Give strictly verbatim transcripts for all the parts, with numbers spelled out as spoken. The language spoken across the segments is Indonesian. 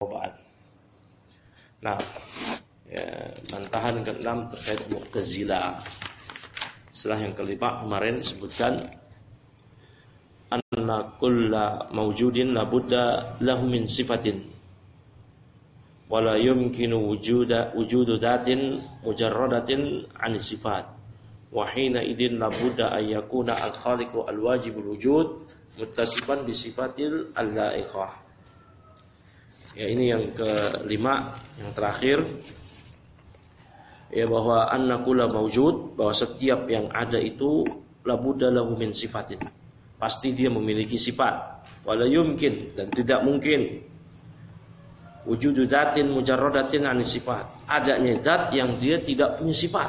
ba'd. Nah, ya, bantahan keenam terkait Mu'tazilah. Setelah yang kelima kemarin disebutkan anna kulla mawjudin labudda lahu min sifatin wala yumkinu wujuda wujudu dhatin mujarradatin an sifat wa hina idzin labudda ay yakuna al khaliqu al wajibul wujud muttasifan bi sifatil al-la'iqah. Ya, ini yang kelima, yang terakhir, ya, bahwa anna kulla mawjud, bahwa setiap yang ada itu labudda lahu min sifatin, pasti dia memiliki sifat. Wala yumkin, dan tidak mungkin wujudu dzatin mujarradatin an sifat, adanya zat yang dia tidak punya sifat.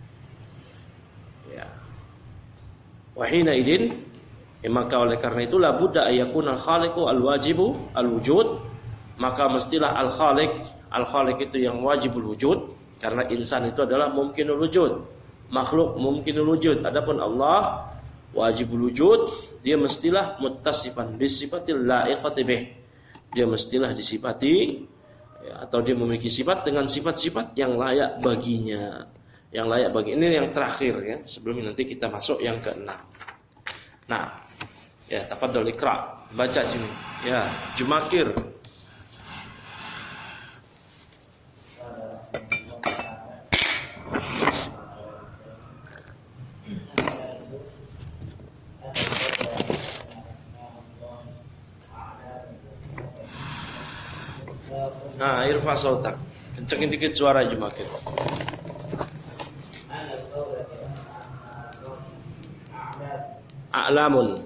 Ya. Wa hina idzin, ya, maka oleh karena itu labudda ayakuna al-khaliqu al-wajibu al-wujud, maka mestilah al-khaliq, al-khaliq itu yang wajibul wujud, karena insan itu adalah mungkinul wujud, makhluk mungkinul wujud. Adapun Allah wajibul wujud, dia mestilah muttasifan bisifatil la'iqati bih, dia mestilah disifati, ya, atau dia memiliki sifat dengan sifat-sifat yang layak baginya, yang layak bagi. Ini yang terakhir, ya, sebelum nanti kita masuk yang keenam. Nah, ya, tafadhol ikra, baca sini, ya, Jumakir. Nah, irfa sautak, kencengin dikit suara Jumakir. A'lamun.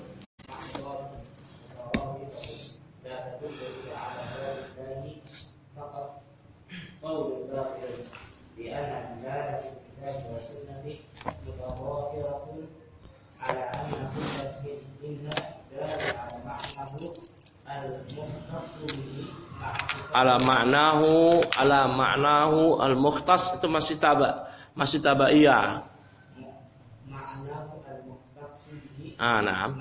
Ala ma'nahu ala ma'nahu al-mukhtas, itu masih taba, masih tabaiyah. Ma'nahu al-mukhtas bihi. Ah, na'am.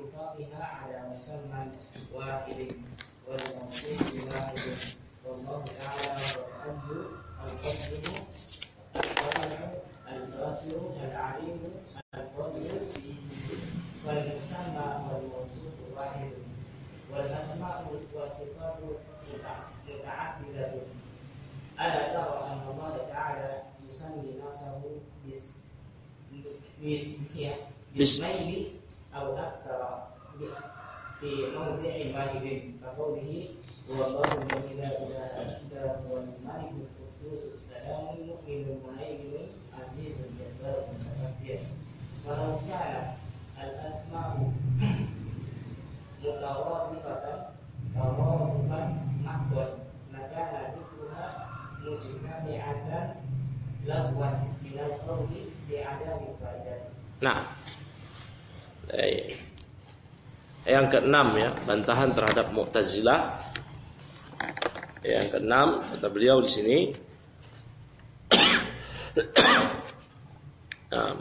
والأسماء والصفات متعددة. ألا ترى أن الله تعالى يسمي نفسه باسمين أو أكثر في موضع واحد كقوله هو الله الذي لا إله إلا هو الملك القدوس السلام المؤمن المهيمن العزيز الجبار المتكبر. ولو كانت الأسماء مترادفة ترادفا محضا لكان ذكرها مجتمعة لغوا من القول بعدم فائدة. Nah, eh, yang keenam, ya, bantahan terhadap Mu'tazilah. Yang keenam kata beliau di sini. Nah,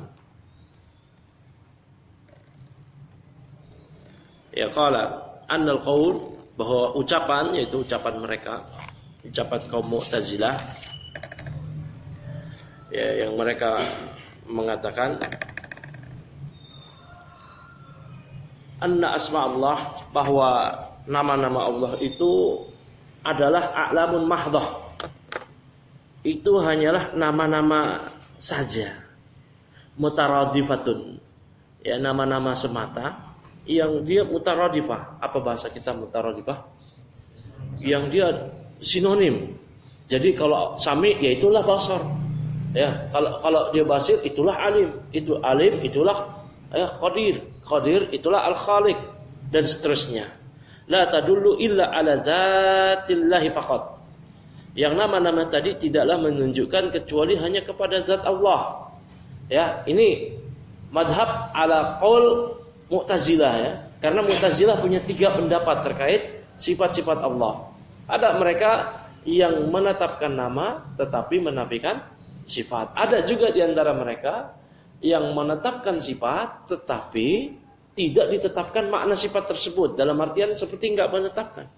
ya, qala annal qaul, bahwa ucapan, yaitu ucapan mereka, ucapan kaum Mu'tazilah, ya, yang mereka mengatakan anna asma Allah, bahwa nama-nama Allah itu adalah a'lamun mahdhah, itu hanyalah nama-nama saja, mutaradifatun, ya, nama-nama semata yang dia mutaradifah. Apa bahasa kita mutaradifah? Yang dia sinonim. Jadi kalau sami, ya itulah basar. Ya, kalau kalau dia basir, itulah alim. Itu alim, itulah, ya, qadir. Qadir, itulah al-khaliq, dan seterusnya. La tadullu illa ala zatillahi faqat. Yang nama-nama tadi tidaklah menunjukkan kecuali hanya kepada zat Allah. Ya, ini madhab ala qaul Mu'tazilah, ya. Karena Mu'tazilah punya tiga pendapat terkait sifat-sifat Allah. Ada mereka yang menetapkan nama tetapi menafikan sifat. Ada juga di antara mereka yang menetapkan sifat tetapi tidak ditetapkan makna sifat tersebut, dalam artian seperti enggak menetapkan.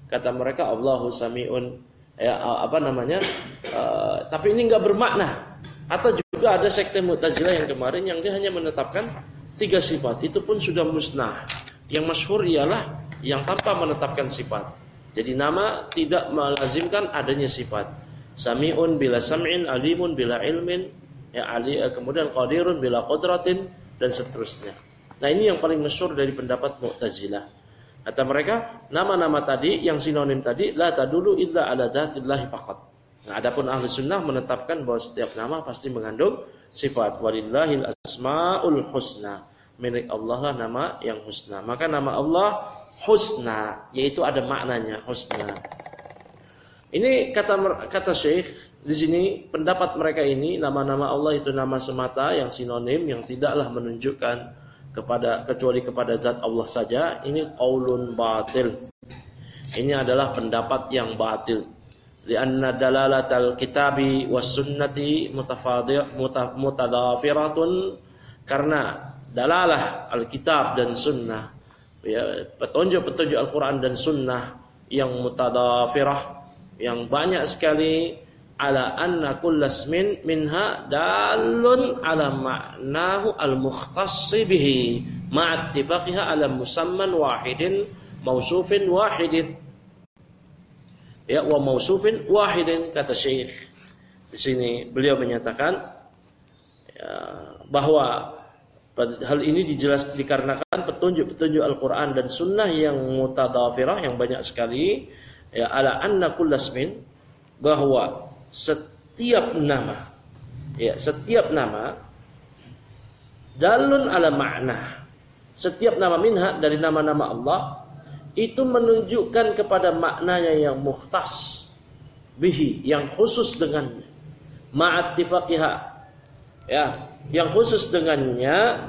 Kata mereka Allahu Sami'un, ya apa namanya? Uh, tapi ini enggak bermakna. Atau juga ada sekte Mu'tazilah yang kemarin yang dia hanya menetapkan tiga sifat. Itu pun sudah musnah. Yang masyhur ialah yang tanpa menetapkan sifat. Jadi nama tidak melazimkan adanya sifat. Sami'un bila sam'in, alimun bila ilmin, ya ali, kemudian qadirun bila qudratin dan seterusnya. Nah, ini yang paling masyhur dari pendapat Mu'tazilah. Kata mereka, nama-nama tadi yang sinonim tadi la tadulu illa ala dzatillahi faqat. Nah, adapun ahli sunnah menetapkan bahwa setiap nama pasti mengandung sifat. Walillahil asmaul husna. Milik Allah lah nama yang husna. Maka nama Allah husna, yaitu ada maknanya husna. Ini kata kata Syekh di sini, pendapat mereka ini nama-nama Allah itu nama semata yang sinonim yang tidaklah menunjukkan kepada kecuali kepada zat Allah saja. Ini qaulun batil. Ini adalah pendapat yang batil. Lianna dalalatal kitabi was sunnati mutafadhir mutadafiratun, karena dalalah Alkitab dan Sunnah, ya, petunjuk-petunjuk Al-Quran dan Sunnah yang mutadafirah, yang banyak sekali, ala anna kullasmin minha dalun ala ma'nahu al-mukhtassi bihi ma'attifaqiha ala musamman wahidin mausufin wahidin, ya, wa mausufin wahidin. Kata Syekh di sini, beliau menyatakan ya, bahwa hal ini dijelas dikarenakan petunjuk-petunjuk Al-Quran dan Sunnah yang mutadafirah, yang banyak sekali, ya, ala anna kullasmin, bahwa setiap nama, ya, setiap nama dalun ala makna, setiap nama minha dari nama-nama Allah itu menunjukkan kepada maknanya yang mukhtas bihi, yang khusus dengannya, ma'attifaqiha, ya, yang khusus dengannya,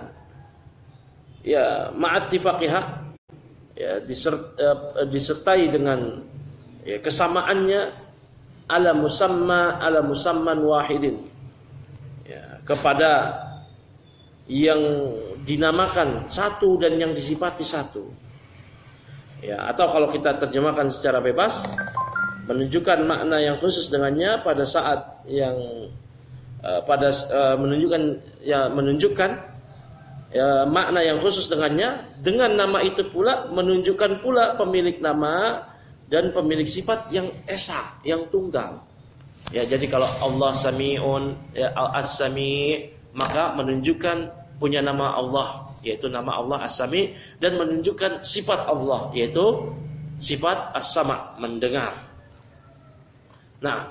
ya, ma'attifaqiha, ya, disert, uh, disertai dengan, ya, kesamaannya, ala musamma ala musamman wahidin, ya, kepada yang dinamakan satu dan yang disifati satu, ya, atau kalau kita terjemahkan secara bebas, menunjukkan makna yang khusus dengannya pada saat yang uh, pada uh, menunjukkan ya menunjukkan ya, makna yang khusus dengannya, dengan nama itu pula menunjukkan pula pemilik nama dan pemilik sifat yang esa, yang tunggal. Ya, jadi kalau Allah Sami'un, ya, As-Sami', maka menunjukkan punya nama Allah, yaitu nama Allah As-Sami', dan menunjukkan sifat Allah, yaitu sifat As-Sama', mendengar. Nah,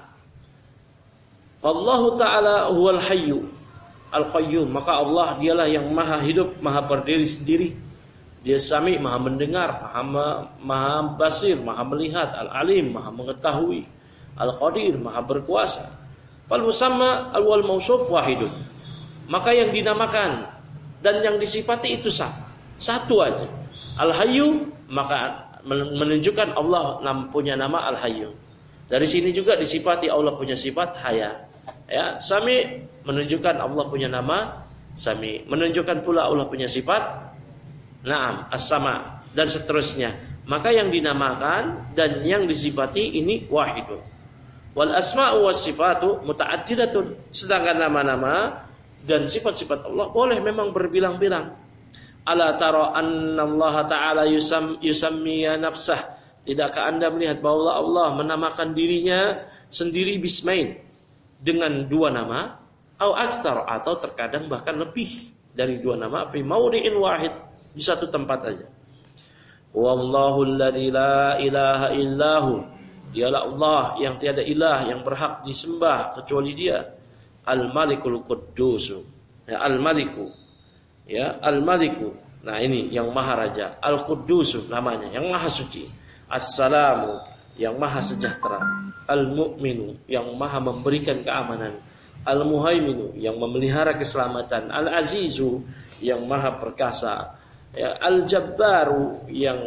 Allahu Ta'ala huwal hayyu al-qayyum, maka Allah dialah yang maha hidup, maha berdiri sendiri. Dia Sami', maha mendengar, maha, maha basir, maha melihat, al-alim, maha mengetahui, al-qadir, maha berkuasa. Fal musamma al-wal mausuf wahidun, maka yang dinamakan dan yang disifati itu satu, satu aja. Al-hayyu, maka menunjukkan Allah punya nama al-hayyu. Dari sini juga disifati Allah punya sifat haya. Ya, Sami' menunjukkan Allah punya nama Sami', menunjukkan pula Allah punya sifat Naam, as-sama, dan seterusnya. Maka yang dinamakan dan yang disifati ini wahidun. Wal asma'u was sifatu muta'addidatun, sedangkan nama-nama dan sifat-sifat Allah boleh memang berbilang-bilang. Ala tara anna Allah Ta'ala yusam yusammiya nafsah, tidakkah Anda melihat bahwa Allah menamakan dirinya sendiri bismain, dengan dua nama, au aksar, atau terkadang bahkan lebih dari dua nama, fi maudi'in wahid, di satu tempat aja. Wallahu alladzi la ilaha illahu, dialah Allah yang tiada ilah yang berhak disembah kecuali Dia. Al-Malikul Quddus, ya, Al-Maliku, ya, Al-Maliku. Nah, ini yang Maha Raja. Al-Quddus namanya, yang Maha Suci. As-Salamu, yang Maha Sejahtera. Al-Mu'minu, yang Maha memberikan keamanan. Al-Muhaiminu, yang memelihara keselamatan. Al-Azizu, yang Maha Perkasa. Ya, Al-Jabbaru, yang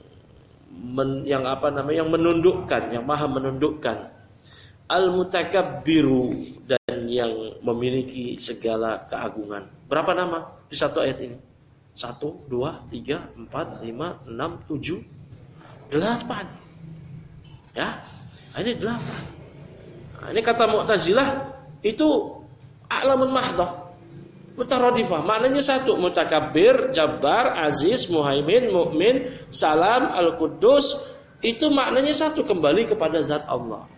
men, yang apa namanya, yang menundukkan, yang Maha menundukkan. Al-Mutakabbiru, dan yang memiliki segala keagungan. Berapa nama di satu ayat ini? Satu, dua, tiga, empat, lima, enam, tujuh, delapan. Ya, ini delapan. Nah, ini kata Mu'tazilah itu a'lamun mahdhah, mutaradifah. Maknanya satu, mutakabbir, jabbar, aziz, muhaimin, mukmin, salam, al-quddus. Itu maknanya satu, kembali kepada zat Allah.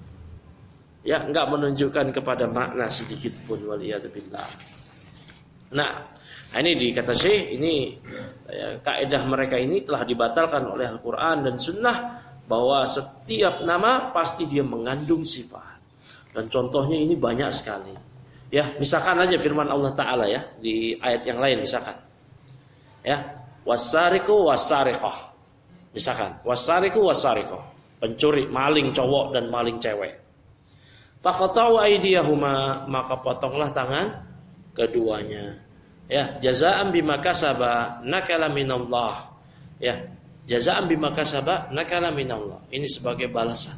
Ya, enggak menunjukkan kepada makna sedikit pun, waliyadzubillah. Nah, ini dikata Syekh, ini ya, kaidah mereka ini telah dibatalkan oleh Al-Quran dan Sunnah, bahwa setiap nama pasti dia mengandung sifat. Dan contohnya ini banyak sekali. Ya, misalkan aja firman Allah Ta'ala ya di ayat yang lain, misalkan ya, wasariqu wasariqah. Misalkan wasariqu wasariqah, pencuri, maling cowok dan maling cewek. Faqata'u aydiyahuma, maka potonglah tangan keduanya. Ya, jazaa'an bima kasaba nakala minallah. Ya, jazaa'an bima kasaba nakala minallah. Ini sebagai balasan.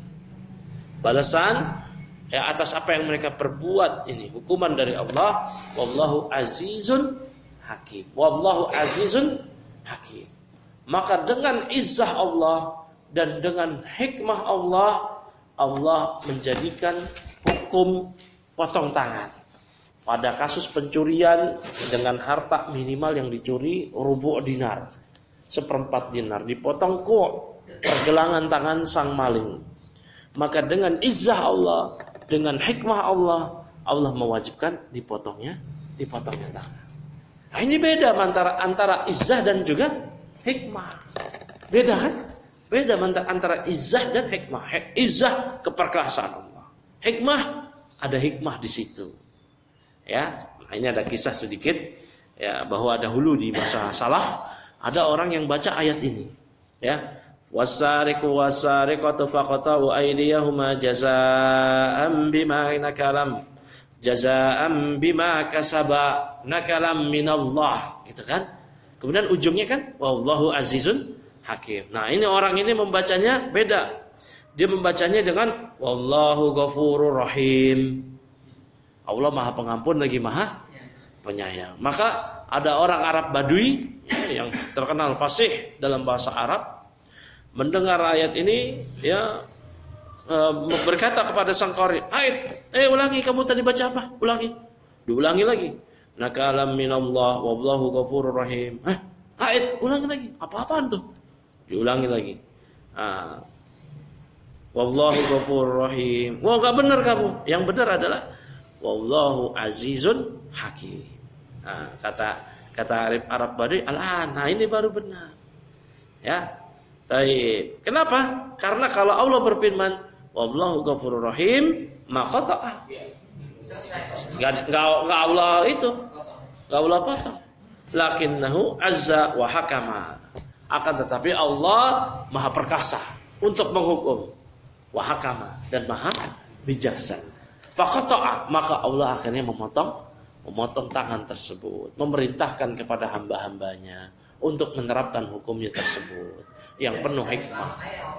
Balasan ya atas apa yang mereka perbuat, ini hukuman dari Allah. Wallahu azizun hakim. Wallahu azizun hakim. Maka dengan izzah Allah dan dengan hikmah Allah, Allah menjadikan hukum potong tangan pada kasus pencurian dengan harta minimal yang dicuri rubu' dinar, seperempat dinar, dipotong kok pergelangan tangan sang maling. Maka dengan izzah Allah, dengan hikmah Allah, Allah mewajibkan dipotongnya, dipotongnya tangan. Nah, ini beda antara antara izzah dan juga hikmah. Beda kan? Beda antara antara izzah dan hikmah. Izzah keperkasaan Allah. Hikmah, ada hikmah di situ. Ya, nah ini ada kisah sedikit ya, bahwa dahulu di masa salaf ada orang yang baca ayat ini. Ya, wasariqu wasariqatu faqata'u aydiyahuma jazaa'an bima nakalam jazaa'an bima kasaba nakalam minallah, gitu kan? Kemudian ujungnya kan wallahu azizun hakim. Nah, ini orang ini membacanya beda. Dia membacanya dengan wallahu ghafurur rahim. Allah Maha Pengampun lagi Maha Penyayang. Maka ada orang Arab Badui ya, yang terkenal fasih dalam bahasa Arab, mendengar ayat ini ya e, berkata kepada sang qari, "Ayat, eh ulangi, kamu tadi baca apa? Ulangi." Diulangi lagi. Nakalam minallah wallahu ghafurur rahim. Hah? Ayat, ulangi lagi. Apa-apaan tuh? Diulangi lagi. Ah. Wallahu ghafurur rahim. Wah, enggak benar kamu. Yang benar adalah wallahu azizun hakim. Nah, kata kata Arab Arab Badui, al-an. Nah, ini baru benar. Ya. Baik. Kenapa? Karena kalau Allah berfirman wallahu ghafurur rahim, maka ta'ah. Enggak enggak Allah itu. Enggak Allah potong. Lakinnahu azza wa hakama. Akan tetapi Allah Maha perkasa untuk menghukum. Wa hakama, dan Maha bijaksana. Faqata'a, maka Allah akhirnya memotong memotong tangan tersebut, memerintahkan kepada hamba-hambanya untuk menerapkan hukumnya tersebut yang penuh hikmah.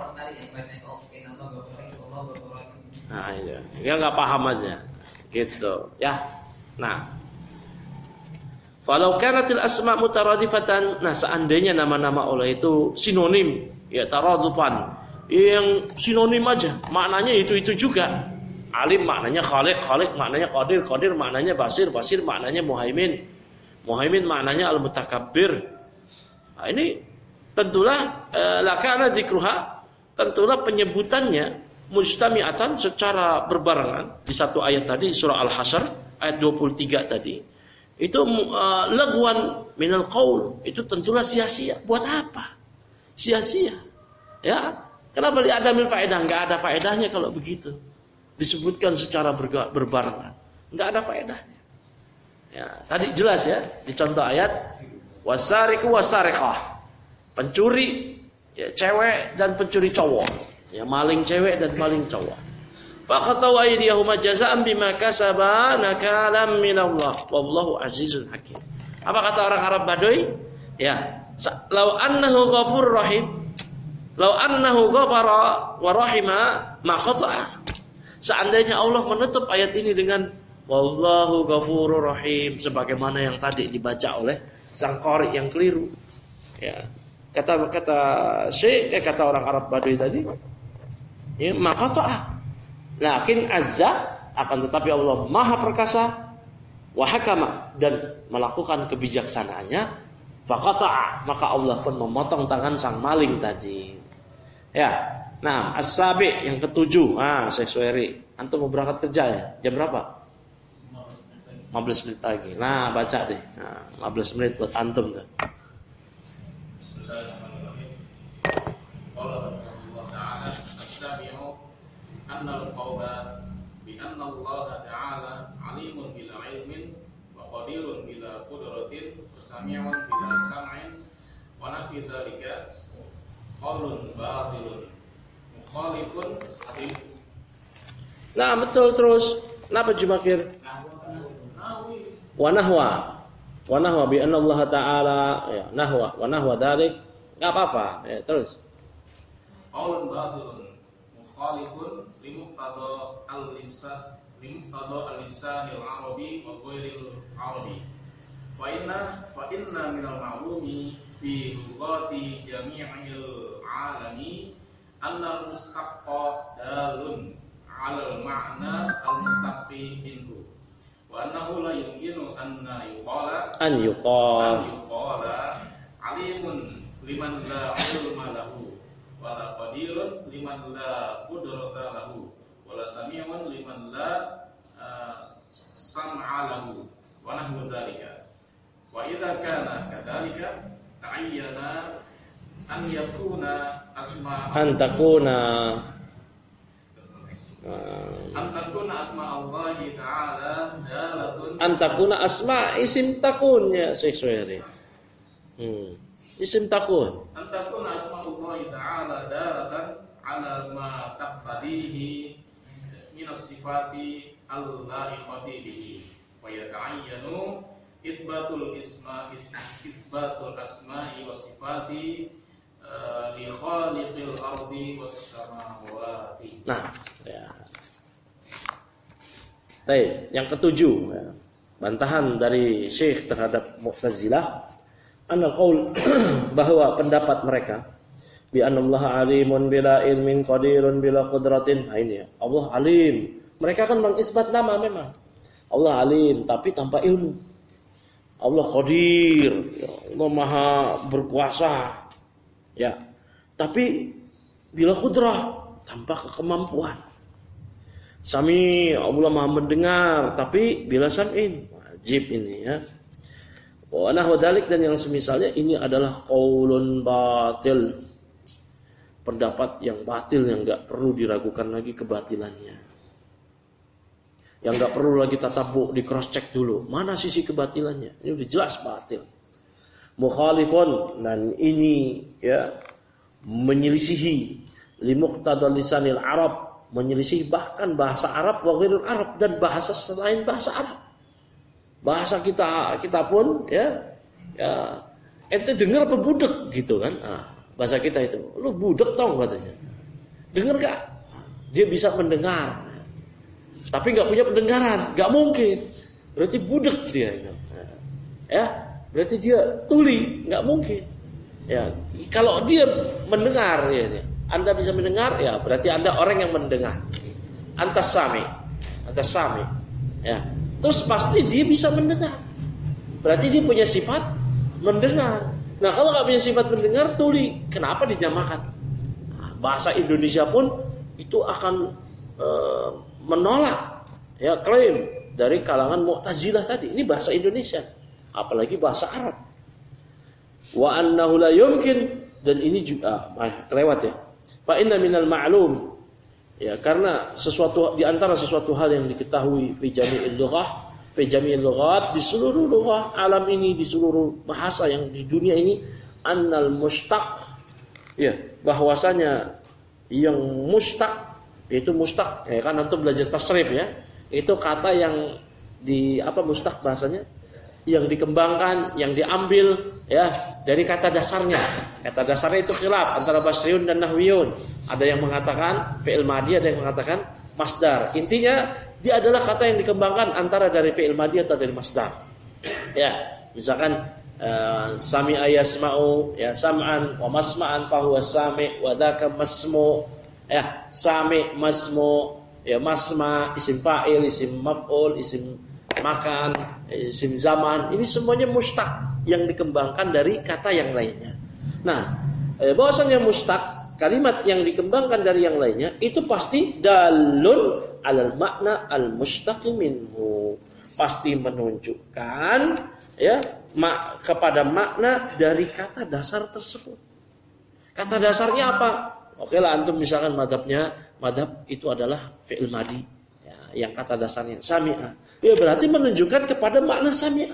Nah, itu. Ya enggak paham aja. Gitu, ya. Nah, falau kanatil asma mutaradifatan, nah seandainya nama-nama Allah itu sinonim, ya taradufan, yang sinonim aja, maknanya itu-itu juga. Alim maknanya khaliq, khaliq maknanya qadir, qadir maknanya basir, basir maknanya muhaimin, muhaimin maknanya al-mutakabbir. Nah, ini tentulah e, lakana zikruha, tentulah penyebutannya mujtami'atan secara berbarengan di satu ayat tadi surah Al-Hasyr ayat dua puluh tiga tadi. Itu uh, lagwan minal qaul, itu tentulah sia-sia. Buat apa? Sia-sia. Ya, kenapa li adamil faedah? Enggak ada faedahnya kalau begitu. Disebutkan secara berbarengan. Enggak ada faedahnya. Ya, tadi jelas ya di contoh ayat wasariqu wasariqah. Pencuri ya, cewek dan pencuri cowok. Ya, maling cewek dan maling cowok. Faqata'u aydiyahuma jazaa'an bima kasaba nakalam minallah wallahu azizun hakim. Apa kata orang Arab Badui? Ya, law annahu ghafurur rahim, law annahu ghafara wa rahima ma khata'a. Seandainya Allah menutup ayat ini dengan wallahu ghafurur rahim sebagaimana yang tadi dibaca oleh sang qari yang keliru. Ya. Kata kata Syekh, eh, kata orang Arab Badui tadi, Ya, maka ta'ah. Lakin azza, akan tetapi Allah Maha perkasa, wa hakama, dan melakukan kebijaksanaannya, faqata'a, maka Allah pun memotong tangan sang maling tadi. Ya. Nah, as-sabi yang ketujuh. Ah, Syekh Suhairi, antum mau berangkat kerja ya? Jam berapa? lima belas menit lagi. Nah, baca deh. Nah, lima belas menit buat antum tuh. Bismillahirrahmanirrahim. Qala Allah Ta'ala as-sabi'u anna al-qawla bi anna Allah Ta'ala alimun bila ilmin wa qadirun bila qudratin wa sami'un bila sam'in wa nafi dzalika qaulun batilun mukhalifun hadith. Nah, betul terus. Kenapa Jumakir? Wa nahwa. Wa nahwa bi anna Allah Ta'ala ya, nahwa wa nahwa dzalik. Enggak apa-apa. Ya, terus. Qaulun batilun mukhalifun limuqtada al-lisan limuqtada al-lisan al-arabi wa ghairil arabi. Wa inna fa inna minal ma'lumi fi lughati jami'il alami anna al-mustaqqa dalun 'ala al-ma'na al-mustaqqi minhu. Wa annahu la yumkinu an yuqala An yuqal. an yuqala alimun liman la ilma lahu wa la qadirun liman la qudrata lahu wa la sami'un liman la uh, sam'a lahu wa nahwu dzalika. Wa idza kana kadzalika ta'ayyana an yakuna asma An takuna an takuna asma Allah Ta'ala dalatun An takuna asma isim takun ya Syekh Suhairi. Hmm. Isim takun. an takuna asma Allah Ta'ala dalatan ala ma taqtadihi min as-sifati al-la'iqati bihi wa yata'ayyanu itsbatul isma itsbatul asma'i was sifati uh, li khaliqil ardi was samawati. Nah, ya. Baik, yang ketujuh ya. Bantahan dari Syekh terhadap Mu'tazilah, anal qaul bahwa pendapat mereka bi anallaha alimun bila ilmin qadirun bila qudratin. Nah, ini ya. Allah alim. Mereka kan mengisbat nama memang. Allah alim tapi tanpa ilmu. Allah qadir, ya, Allah maha berkuasa. Ya. Tapi bila qudrah tanpa kemampuan. Sami, Allah maha mendengar tapi bila sam'in, wajib ini ya. Wa nahwa dzalik, dan yang semisalnya ini adalah qaulun batil. Pendapat yang batil yang enggak perlu diragukan lagi kebatilannya. Yang enggak perlu lagi tatabbu, di cross check dulu. Mana sisi kebatilannya? Ini udah jelas batil. Mukhalifun, dan ini ya menyelisihi li muqtadal lisanil Arab, menyelisih bahkan bahasa Arab wa ghairul Arab, dan bahasa selain bahasa Arab. Bahasa kita kita pun ya ya ente dengar apa budek gitu kan. Nah, bahasa kita itu, lu budek tau katanya. Dengar gak? Dia bisa mendengar. Tapi enggak punya pendengaran, enggak mungkin. Berarti budek dia itu. Ya, berarti dia tuli, enggak mungkin. Ya, kalau dia mendengar ya, Anda bisa mendengar, ya berarti Anda orang yang mendengar. Antas sami, antas sami. Ya, terus pasti dia bisa mendengar. Berarti dia punya sifat mendengar. Nah, kalau nggak punya sifat mendengar, tuli. Kenapa dijamakan? Nah, bahasa Indonesia pun itu akan e, menolak ya klaim dari kalangan Mu'tazilah tadi. Ini bahasa Indonesia, apalagi bahasa Arab. Wa annahu la yumkin, dan ini juga ah, lewat ya. Fa inna minal ma'lum, ya karena sesuatu di antara sesuatu hal yang diketahui fi jami'il lughah, fi jami'il lughat, di seluruh lughah alam ini, di seluruh bahasa yang di dunia ini, annal mustaq, ya bahwasanya yang mustaq, yaitu mustaq ya kan, antum belajar tasrif ya, itu kata yang di apa mustaq bahasanya, yang dikembangkan, yang diambil ya dari kata dasarnya. Kata dasarnya itu khilaf antara Basriun dan Nahwiyun. Ada yang mengatakan fi'il madhi, ada yang mengatakan masdar. Intinya dia adalah kata yang dikembangkan antara dari fi'il madhi atau dari masdar. Ya, misalkan uh, sami'a yasma'u, ya sam'an wa masma'an fa huwa sami' wa dzaka masmu'. Ya, sami, masmu, ya masma, isim fa'il, isim maf'ul, isim makan, isim zaman, ini semuanya mustaq yang dikembangkan dari kata yang lainnya. Nah, eh, bahwasanya mustaq, kalimat yang dikembangkan dari yang lainnya itu pasti dalun alal makna al mustaqi minhu, pasti menunjukkan ya mak, kepada makna dari kata dasar tersebut. Kata dasarnya apa? Oke lah, antum misalkan madhabnya, madhab itu adalah fi'il madi, ya, yang kata dasarnya sami'a. Ya berarti menunjukkan kepada makna sami'a.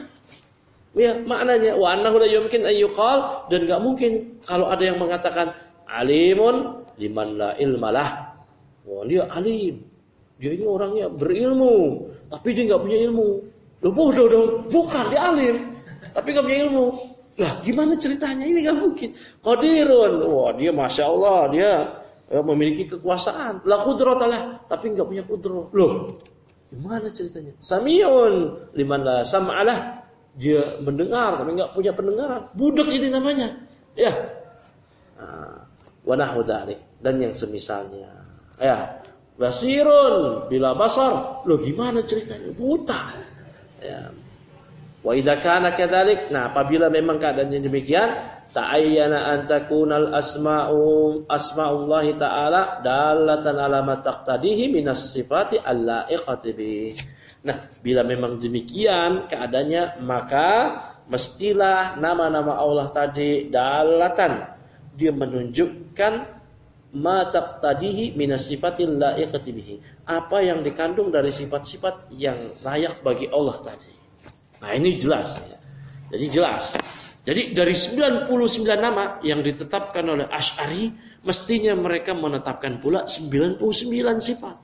Ya maknanya wa annahu la yumkin an yuqal, dan enggak mungkin kalau ada yang mengatakan alimun liman la ilmalah. Wah, dia alim. Dia ini orangnya berilmu, tapi dia enggak punya ilmu. Loh bodoh dong, bukan dia alim, tapi enggak punya ilmu. Lah gimana ceritanya? Ini enggak mungkin. Qadirun. Wah, dia Masya Allah, dia ya, memiliki kekuasaan. La qudratalah, tapi enggak punya qudrah. Loh, gimana ceritanya? Sami'un liman la sam'alah. Dia mendengar tapi enggak punya pendengaran. Budak ini namanya. Ya. Nah, wa nahwu dzalik, dan yang semisalnya. Ya. Basirun bila basar. Loh gimana ceritanya? Buta. Ya. Wa idza kana kadzalik, nah apabila memang keadaannya demikian, ta'ayyana an takunal asma'u asma'ullahi ta'ala dalatan ala ma taqtadihi minas sifati allaiqati bih. Nah, bila memang demikian keadaannya, maka mestilah nama-nama Allah tadi dalatan, dia menunjukkan ma taqtadihi minas sifatil laiqati bih, apa yang dikandung dari sifat-sifat yang layak bagi Allah tadi. Nah, ini jelas ya. Jadi jelas. Jadi dari sembilan puluh sembilan nama yang ditetapkan oleh Asy'ari, mestinya mereka menetapkan pula sembilan puluh sembilan sifat.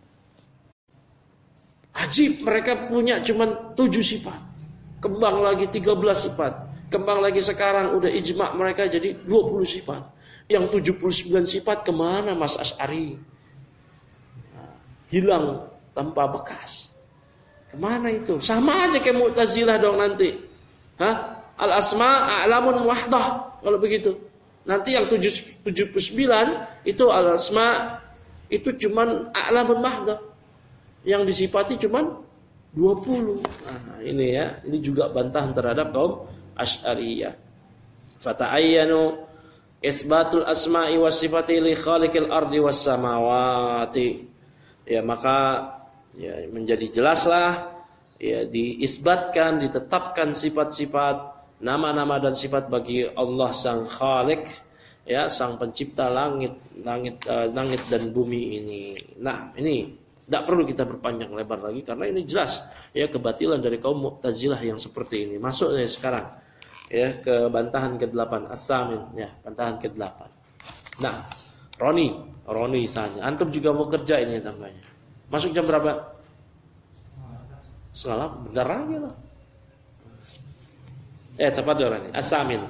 Ajib, mereka punya cuma tujuh sifat. Kembang lagi tiga belas sifat. Kembang lagi sekarang udah ijma' mereka jadi dua puluh sifat. Yang tujuh puluh sembilan sifat kemana Mas Asy'ari? Nah, hilang tanpa bekas. Kemana itu? Sama aja kayak Mu'tazilah dong nanti. Hah? Al-asma' a'lamun wahdah. Kalau begitu. Nanti yang tujuh puluh sembilan itu al-asma' itu cuman a'lamun wahdah. Yang disifati cuman dua puluh. Nah, ini ya, ini juga bantahan terhadap kaum Asy'ariyah. Fata'ayyanu isbatul asma'i was sifati li khaliqil ardi was samawati. Ya, maka ya menjadi jelaslah ya diisbatkan, ditetapkan sifat-sifat, nama-nama dan sifat bagi Allah sang Khaliq, ya, sang pencipta langit, langit uh, langit dan bumi ini. Nah, ini tidak perlu kita berpanjang lebar lagi karena ini jelas ya kebatilan dari kaum Mu'tazilah yang seperti ini. Masuk ya sekarang ya ke bantahan ke-delapan, As-Samin, ya, bantahan ke-delapan. Nah, Roni, Roni tanya, antum juga mau kerja ini tambahnya. Masuk jam berapa? Setengah, bentar lagi lah. Eh, tepat orang ini. As-Samin.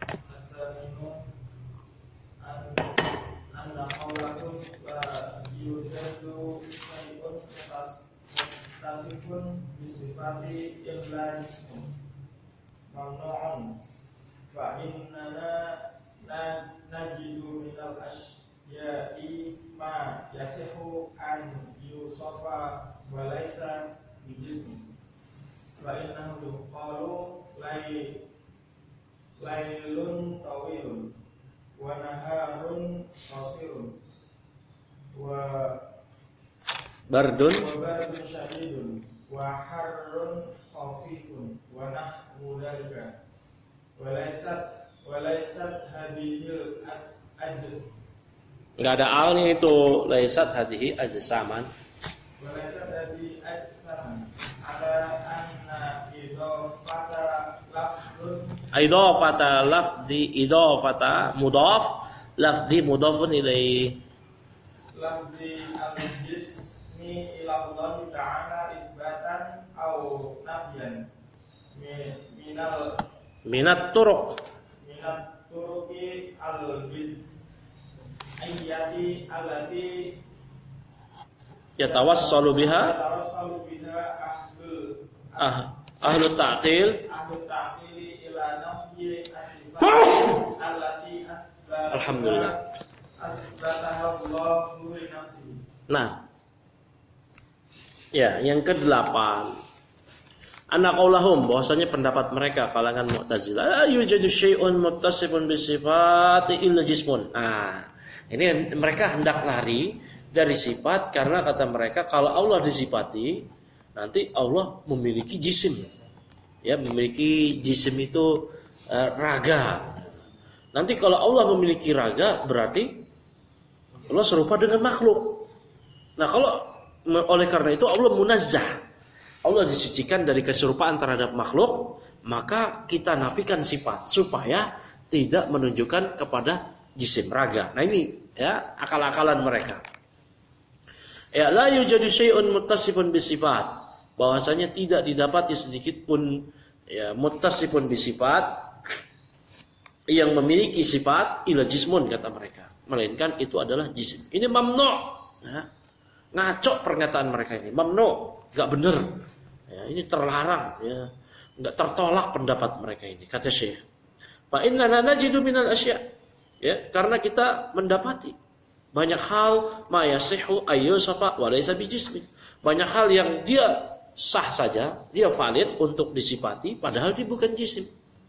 Tasifun bisifati iblanismu mamnu'un fa innana najidu minal asya'i ma yasihu an yusofa walaysa bijismi fa innahu yuqalu lay laylun tawilun wa naharun qasirun wa Bardun Wabardun syadidun wa harrun khafifun wa nahwu dzalika walaysat walaysat hadhil as ajr. Enggak ada alnya itu, laysat hadhihi ajsaman. Walaysat hadhihi ajsaman ala anna idhafata lafdun Idhafata lafzi idhafata mudhaf lafzi mudhafun ilaihi. lafzi al-jismi ila Allah ta'ala isbatan au nafyan minal Minat turuq minat turuqi al-bid ayyati allati yatawassalu biha yatawassalu biha ahlul ah ahlu ta'til. ahlul ta'tili ila nafyi as-sifat allati asbata Alhamdulillah. asbatahallahu li nafsihi. Nah, ya, yang kedelapan, anna qaulahum, bahwasanya pendapat mereka kalangan Mu'tazilah, la yujadu syai'un muttasifun bi sifati illa jismun. Nah, ini mereka hendak lari dari sifat karena kata mereka kalau Allah disifati, nanti Allah memiliki jisim. Ya, memiliki jisim itu uh, raga. Nanti kalau Allah memiliki raga, berarti Allah serupa dengan makhluk. Nah, kalau oleh karena itu Allah munazzah, Allah disucikan dari keserupaan terhadap makhluk, maka kita nafikan sifat supaya tidak menunjukkan kepada jisim raga. Nah, ini ya akal-akalan mereka. Ya, la yujadu syai'un muttasifun bi sifat, bahwasanya tidak didapati sedikit pun ya muttasifun bi sifat yang memiliki sifat ila jismun, kata mereka, melainkan itu adalah jisim. Ini mamnu, ya. Ngaco pernyataan mereka ini, mamnu, enggak benar. Ya, ini terlarang, ya. Enggak tertolak pendapat mereka ini, kata Syekh. Fa inna najidu minal asya', ya, karena kita mendapati banyak hal ma yasihu ayyusafa wa laysa bijismin. Banyak hal yang dia sah saja, dia valid untuk disifati padahal dia bukan jisim.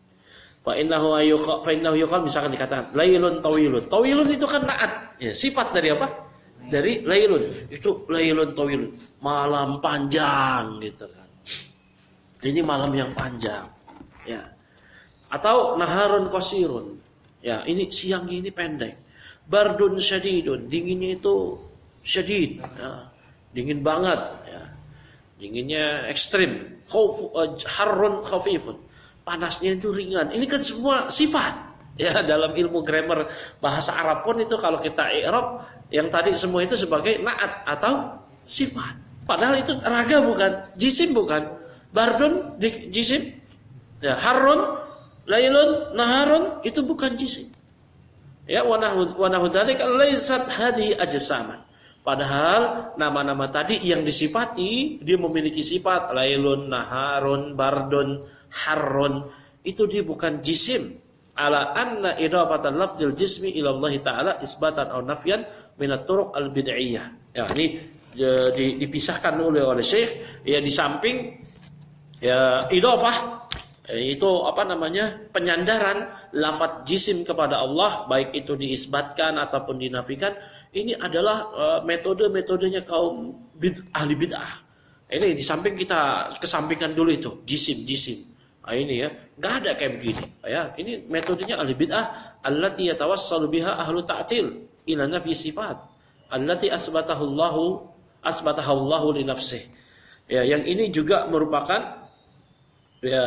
Fa innahu ayyuqa fa innahu yuqal, misalkan dikatakan lailun tawilun. Tawilun itu kan naat, ya, sifat dari apa? Dari lailun. Itu lailun tawilun, malam panjang gitu kan. Ini malam yang panjang, ya. Atau naharun qasirun. Ya, ini siangnya ini pendek. Bardun syadidun, dinginnya itu syadid, ya. Dingin banget, ya. Dinginnya ekstrim. Khawf harrun khafifun, panasnya itu ringan. Ini kan semua sifat. Ya, dalam ilmu grammar bahasa Arab pun itu kalau kita i'rab yang tadi semua itu sebagai naat atau sifat. Padahal itu raga bukan, jisim bukan. Bardun jisim. Ya, harrun, lailun, naharun itu bukan jisim. Ya, wa nahu dzalika laysat hadhihi ajsaman. Padahal nama-nama tadi yang disifati dia memiliki sifat lailun, naharun, bardun, harrun, itu dia bukan jisim. Ala anna idafatan lafzil jismi ila Allah taala isbatan aw nafyan min at-turuq al-bid'iyyah. Ya, ini dipisahkan oleh oleh Syekh, ya, di samping ya idafah itu apa namanya penyandaran lafaz jisim kepada Allah, baik itu diisbatkan ataupun dinafikan, ini adalah uh, metode-metodenya kaum bid, ahli bid'ah. Ini di samping kita kesampingkan dulu itu jisim jisim. Nah, ini ya nggak ada kayak begini. Ya, ini metodenya ahli bid'ah allati yatawassalu biha ahlu ta'til ila nafi sifat allati asbatahu Allahu asbatahu Allahu li nafsihi. Ya, yang ini juga merupakan ya,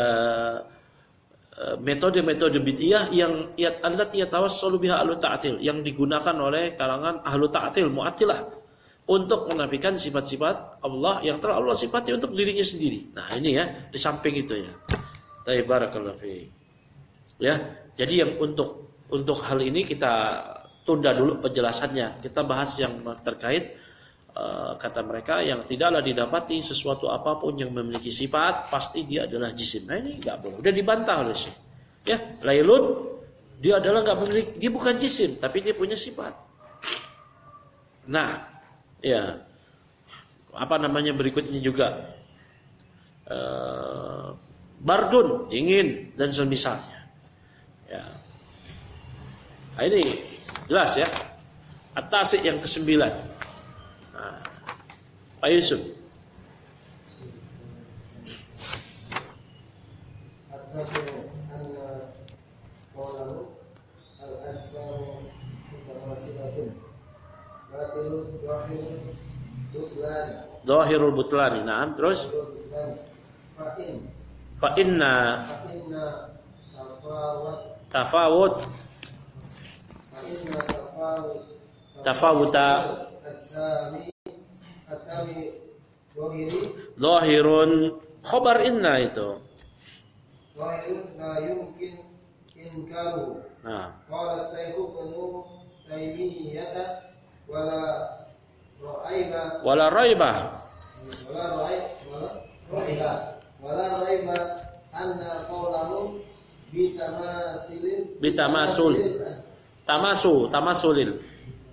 metode-metode bid'iyah yang allati yatawassalu biha ahlu ta'til, yang digunakan oleh kalangan ahlu ta'til mu'attilah untuk menafikan sifat-sifat Allah yang telah Allah sifati untuk dirinya sendiri. Nah, ini ya di samping itu ya. Barakallahu fi. Ya, jadi yang untuk untuk hal ini kita tunda dulu penjelasannya. Kita bahas yang terkait uh, kata mereka yang tidaklah didapati sesuatu apapun yang memiliki sifat pasti dia adalah jisim. Nah, ini enggak boleh. Udah dibantah oleh Syekh. Ya, lailun dia adalah enggak memiliki, dia bukan jisim tapi dia punya sifat. Nah, ya. Apa namanya berikutnya juga uh, bardun, dingin dan semisalnya. Ya. Nah, ini jelas ya. At-Tasik yang kesembilan. Nah, Pak Yusuf. At-Tasik anna qawlahu al-ajsamu mutawasilatun. Batilun dhahirun butlan. Dhahirul butlani. Nah, terus Fa'in Fa inna tafawut tafawuta zahirun khabar inna itu zahirun la yumkin inkaru. Nah, qala Sayyid Ibnu Taimiyah wala raiba wala raiba wala raiba wala raiba anna qawlahum bitamasilin bitamasul tamasu tamasulil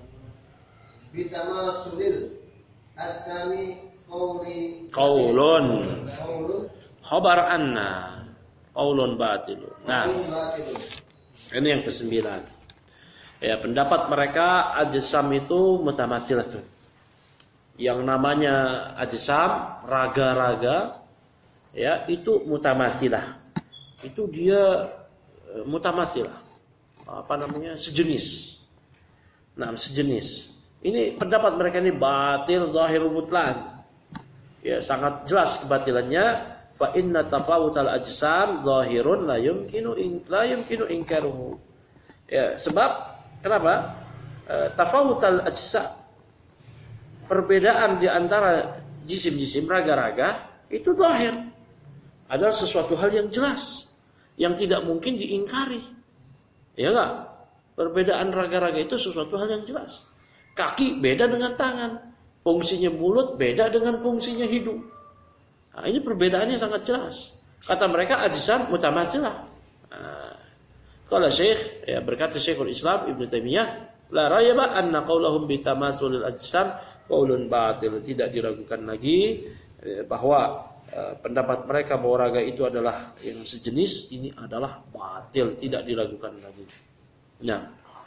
bitamasulil asami qawli Qaulun qaulun khabar anna qaulun batilun. Nah, qaulun batilun. ini yang kesembilan. Ya, pendapat mereka ajsam itu mutamathilah. Yang namanya ajsam, raga-raga, ya, itu mutamathilah. Itu dia e, mutamathilah. Apa namanya? Sejenis. Nah, sejenis. Ini pendapat mereka ini batil zahirul mutlan. Ya, sangat jelas kebatilannya. Fa inna tafawutal ajsam zahirun la yumkinu in, la yumkinu inkaruhu. Ya, sebab kenapa? E, tafawutal ajsam, perbedaan di antara jisim-jisim raga-raga itu zahir. Adalah sesuatu hal yang jelas, yang tidak mungkin diingkari. Ya enggak? Perbedaan raga-raga itu sesuatu hal yang jelas. Kaki beda dengan tangan, fungsinya mulut beda dengan fungsinya hidung. Nah, ini perbedaannya sangat jelas. Kata mereka ajsam mutamatsilah. Nah, kalau Syekh, ya berkata Syekhul Islam Ibnu Taimiyah, la rayaba anna qaulahum bitamatsulil ajsam qaulun batil. Tidak diragukan lagi bahwa eh, pendapat mereka bahwa raga itu adalah yang sejenis, ini adalah batil, tidak diragukan lagi. Nah,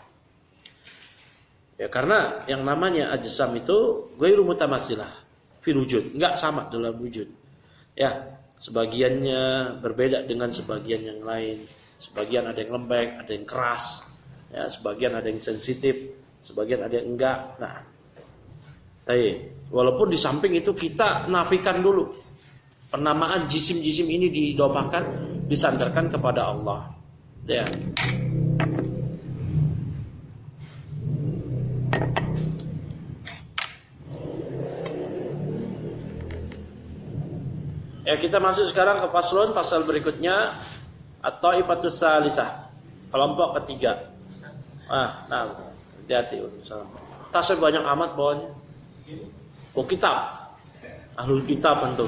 ya karena yang namanya ajsam itu ghairu mutamatsilah fil wujud, enggak sama dalam wujud. Ya, sebagiannya berbeda dengan sebagian yang lain. Sebagian ada yang lembek, ada yang keras. Ya, sebagian ada yang sensitif, sebagian ada yang enggak. Nah, tapi walaupun di samping itu kita nafikan dulu penamaan jisim-jisim ini didopakan, disandarkan kepada Allah. Ya. Ya, kita masuk sekarang ke faslun, pasal berikutnya at-taifatus salisah, kelompok ketiga. Ah, nah, hati-hati. Tasnya banyak amat bawahnya. Oh, kitab. Ahlul kitab antum.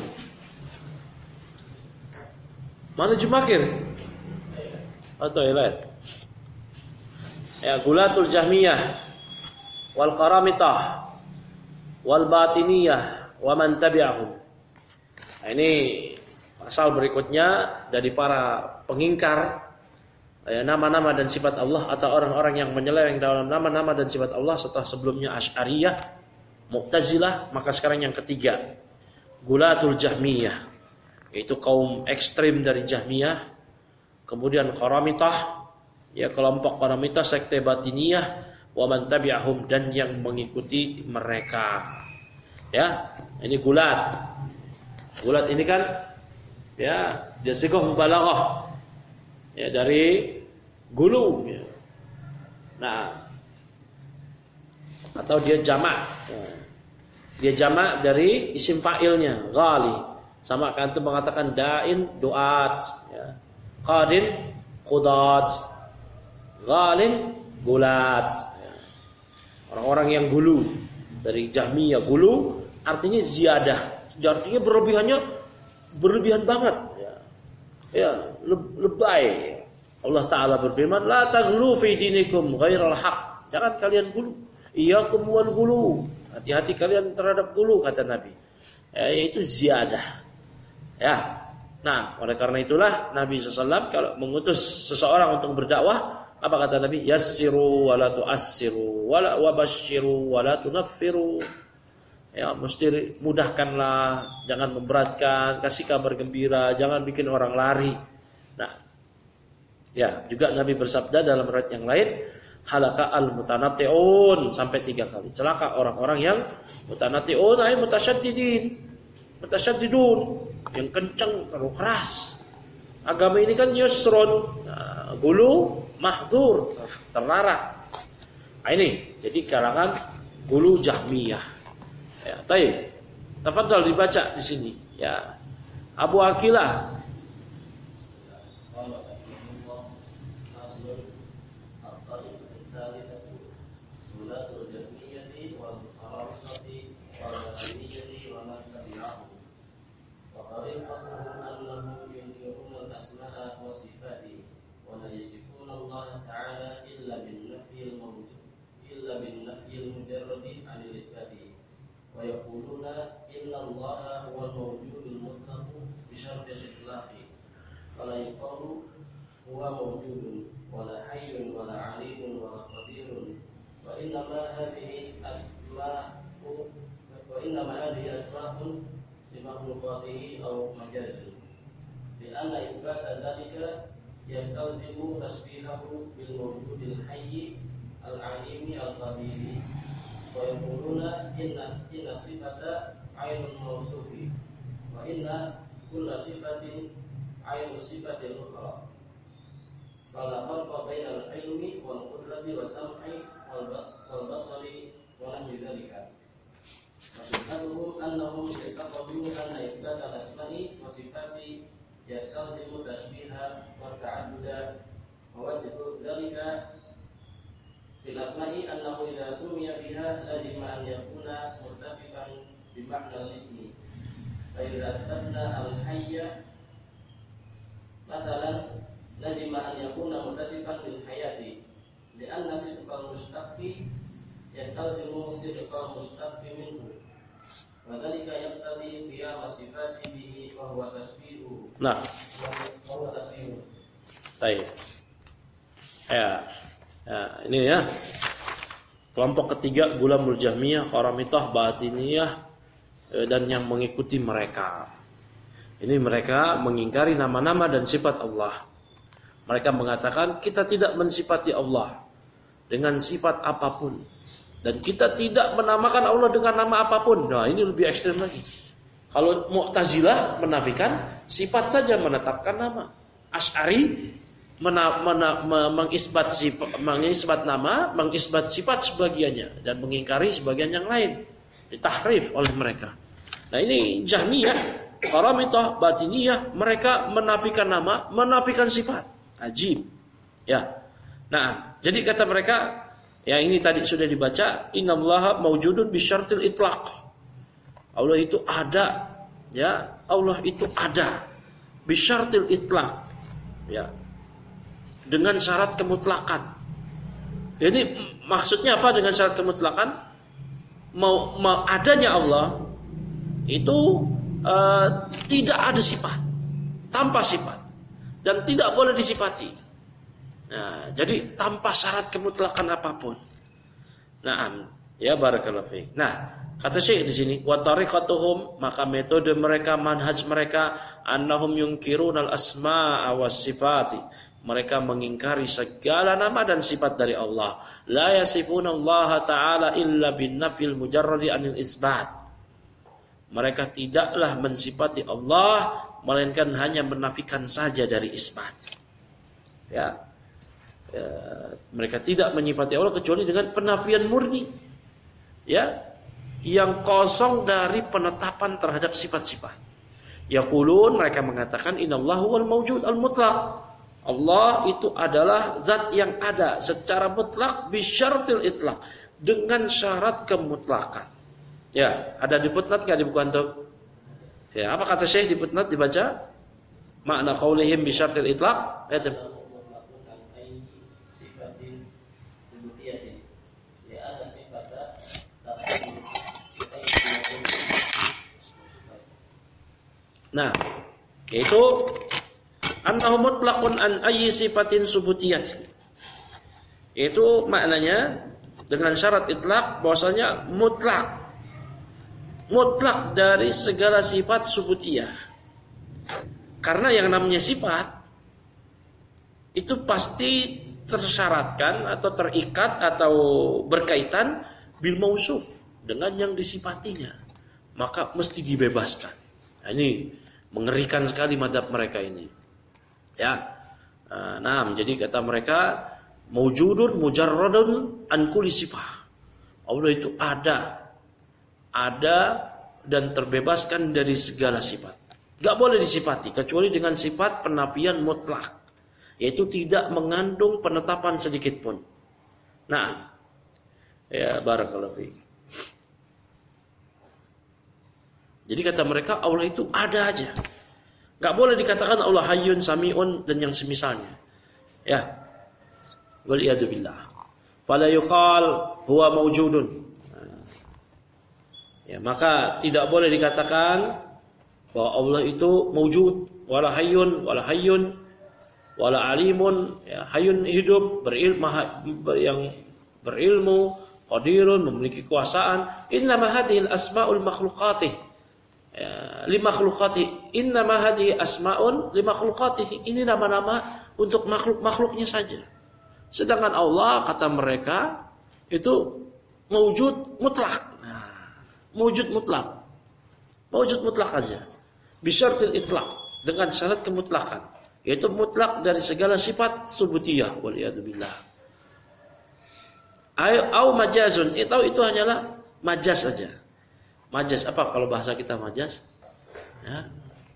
Mana Jumakir? Oh, toilet. Ya, gulatul Jahmiyah wal Qaramitah wal Batiniyah wa man tabi'ahum. Nah, ini pasal berikutnya dari para pengingkar ya, nama-nama dan sifat Allah atau orang-orang yang menyeleweng dalam nama-nama dan sifat Allah setelah sebelumnya Asy'ariyah, Mu'tazilah, maka sekarang yang ketiga Gulatul Jahmiyah, yaitu kaum ekstrim dari Jahmiyah. Kemudian Qaramitah, ya kelompok Qaramitah, sekte Batiniyah, wa man tabi'ahum, dan yang mengikuti mereka. Ya, ini gulat. Gulat ini kan ya dia sigoh mubalaghah ya dari gulu ya. Nah, atau dia jamak ya. Dia jamak dari isim fa'ilnya ghali, sama kan itu mengatakan da'in du'at ya. Qadin qudat, ghalin gulat ya. Orang-orang yang gulu dari Jahmiyah. Gulu artinya ziyadah, artinya berlebihannya berlebihan banget ya. Ya, lebay. Allah Ta'ala berfirman, la taghlu fi dinikum ghairal haq. Jangan kalian gulu. Iyyakum wal gulu. Hati-hati kalian terhadap gulu, kata Nabi. Ya, yaitu ziyadah. Ya. Nah, oleh karena itulah Nabi shallallahu alaihi wasallam kalau mengutus seseorang untuk berdakwah, apa kata Nabi? Yassiru wa la tu'assiru wa la wabashiru wa la tunaffiru. Ya, mesti mudahkanlah, jangan memberatkan, kasih kabar gembira, jangan bikin orang lari. Nah, ya, juga Nabi bersabda dalam riwayat yang lain, halaka al-mutanatti'un, sampai tiga kali. Celaka orang-orang yang mutanatti'un, ay mutasyaddidin, mutasyaddidun, yang kencang, terlalu keras. Agama ini kan yusrun, nah, gulu, mahdur, terlarang. Nah, ini, jadi kalangan gulu Jahmiyah. Ya, baik. Tafadhal dibaca di sini. Ya. Abu Aqilah. illa bin nafyil mujarradi 'anil itsbati wa yaquluna inna Allaha huwal mawjudul mutlaq bi syartil itlaqi wala yuqalu huwa mawjudun wala hayyun wala 'alimun wala qadirun wa inna ma hadhihi asma'u wa inna ma hadhihi asma'un li makhluqatihi aw majazun li anna itsbata dzalika yastalzimu tasbihahu bil mawjudil hayy al-'alimi al-qadiri wa yaquluna inna inna sifata 'ainul mawsufi wa inna kulla sifatin 'ainul sifatil ukhra fala farqa bainal ilmi wal qudrati was sam'i wal bas wal basari wa nahwi dzalika wa subhanahu annahum yaqulu anna itsbata asma'i wa sifati yastalzimu tashbiha wa ta'adduda wa wajhu dzalika fil asma'i annahu idza sumiya biha lazima an yakuna muttasifan bi ma'na al-ismi fa idza athbatna al-hayya mathalan lazima an yakuna muttasifan bil hayati li'anna sidqal mustaqqi yastalzimu sidqal mustaqqi minhu wa dzalika yaqtadi qiyam sifati bihi wa huwa tasbihu. Nah, wa huwa tasbihu. baik. Ya. Ya, ini ya. Kelompok ketiga Gulamul Jahmiyah, Qaramitah, Batiniyah dan yang mengikuti mereka. Ini mereka mengingkari nama-nama dan sifat Allah. Mereka mengatakan kita tidak mensifati Allah dengan sifat apapun dan kita tidak menamakan Allah dengan nama apapun. Nah, ini lebih ekstrem lagi. Kalau Mu'tazilah menafikan sifat saja, menetapkan nama. Asy'ari mena, mena, mengisbat sifat, mengisbat nama, mengisbat sifat sebagiannya dan mengingkari sebagian yang lain. Ditahrif oleh mereka. Nah, ini Jahmiyah, Qaramitah, Batiniyah, mereka menafikan nama, menafikan sifat. Ajib. Ya. Nah, jadi kata mereka, ya ini tadi sudah dibaca, innallaha mawjudun bisyartil itlaq. Allah itu ada, ya. Allah itu ada bisyartil itlaq. Ya. Dengan syarat kemutlakan. Jadi maksudnya apa dengan syarat kemutlakan? Mau, mau adanya Allah itu uh, tidak ada sifat, tanpa sifat, dan tidak boleh disifati. Nah, jadi tanpa syarat kemutlakan apapun. Nah, ya barakallahu fiik. Nah, kata Syekh di sini, wa tariqatuhum, maka metode mereka, manhaj mereka, annahum yunkirunal asma'a was sifati. Mereka mengingkari segala nama dan sifat dari Allah. La yasifuna Allah Ta'ala illa bin nafil mujarradi anil isbat. Mereka tidaklah mensifati Allah melainkan hanya menafikan saja dari isbat. Ya. Ya, mereka tidak menyifati Allah kecuali dengan penafian murni. Ya. Yang kosong dari penetapan terhadap sifat-sifat. Yaqulun, mereka mengatakan inallahu wal mawjud al mutlaq. Allah itu adalah zat yang ada secara mutlak bisyartil itlaq, dengan syarat kemutlakan. Ya, ada di footnote enggak di buku antum? Ya, apa kata Syekh di footnote dibaca? Makna qaulihim bisyartil itlaq, ya. Nah, yaitu annahu mutlaqun an ayyi sifatin subutiyah. Itu maknanya dengan syarat itlaq bahwasanya mutlak. Mutlak dari segala sifat subutiyah. Karena yang namanya sifat itu pasti tersyaratkan atau terikat atau berkaitan bil mausuf, dengan yang disifatinya. Maka mesti dibebaskan. Nah, ini mengerikan sekali madhab mereka ini. Ya, nah, jadi kata mereka mawjudun mujarradun an kulli sifah. Allah itu ada, ada dan terbebaskan dari segala sifat. Gak boleh disifati kecuali dengan sifat penafian mutlak, yaitu tidak mengandung penetapan sedikit pun. Nah, ya barakallahu fiik. Jadi kata mereka Allah itu ada aja. Gak boleh dikatakan Allah hayyun, sami'un dan yang semisalnya. Ya. Waliyadzubillah. fala yuqal huwa mawjudun. Ya, maka tidak boleh dikatakan bahwa Allah itu mawjud, wala hayyun, wala hayyun, wala alimun, ya, hayyun hidup, berilmu, yang berilmu, qadirun, memiliki kekuasaan. Innama hadhil asmaul makhluqatih, ya, li makhluqatih. Innama hadhihi asmaun li makhluqatih. Ini nama-nama untuk makhluk-makhluknya saja. Sedangkan Allah, kata mereka, itu mawjud mutlak. Nah, mawjud mutlak. Mawjud mutlak aja. Bisyartil itlaq, dengan syarat kemutlakan, yaitu mutlak dari segala sifat subutiyah, waliyadzubillah. Au majazun, itu itu hanyalah majaz saja. Majaz apa kalau bahasa kita majaz? Ya.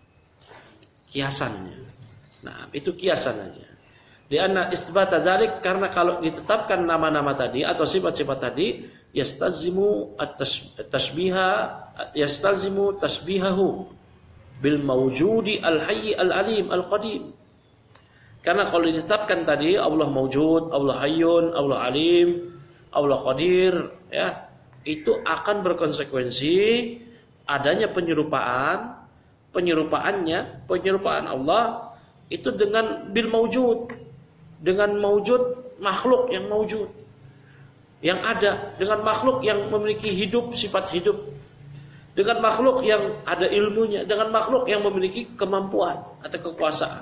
Kiasannya. Nah, itu kiasan aja. Di anna isbata dzalik, karena kalau ditetapkan nama-nama tadi atau sifat-sifat tadi, yastazimu at-tashbiha, yastazimu tashbihahu bil mawjudi al-hayy al-alim al-qadim. Karena kalau ditetapkan tadi Allah mawjud, Allah hayyun, Allah alim, Allah qadir, ya, itu akan berkonsekuensi adanya penyerupaan, penyerupaannya, penyerupaan Allah itu dengan bil mawjud, dengan mawjud makhluk yang mawjud, yang ada, dengan makhluk yang memiliki hidup, sifat hidup, dengan makhluk yang ada ilmunya, dengan makhluk yang memiliki kemampuan atau kekuasaan.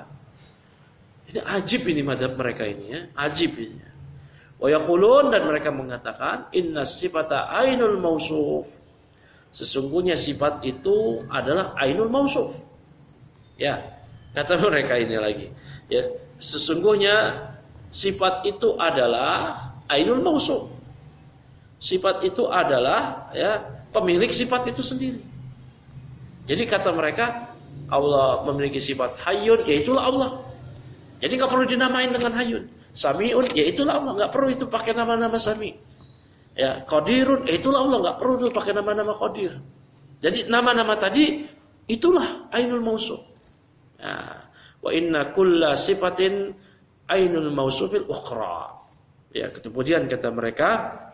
Ini ajib ini mazhab mereka ini, ya, ajib ini. Wa yaqulun, dan mereka mengatakan inna sifata ainul mausuf. Sesungguhnya sifat itu adalah ainul mausuf. Ya, kata mereka ini lagi. Ya, sesungguhnya sifat itu adalah ainul mausuf. Sifat itu adalah, ya, pemilik sifat itu sendiri. Jadi kata mereka Allah memiliki sifat hayyun, yaitulah Allah. Jadi nggak perlu dinamain dengan hayyun. Samiun, yaitulah Allah, nggak perlu itu pakai nama-nama sami. Ya, qadirun, yaitulah Allah, nggak perlu itu pakai nama-nama qadir. Jadi nama-nama tadi itulah ainul mausuf. Ya, wa inna kulla sifatin ainul mausufil ukhra. Ya, kemudian kata mereka,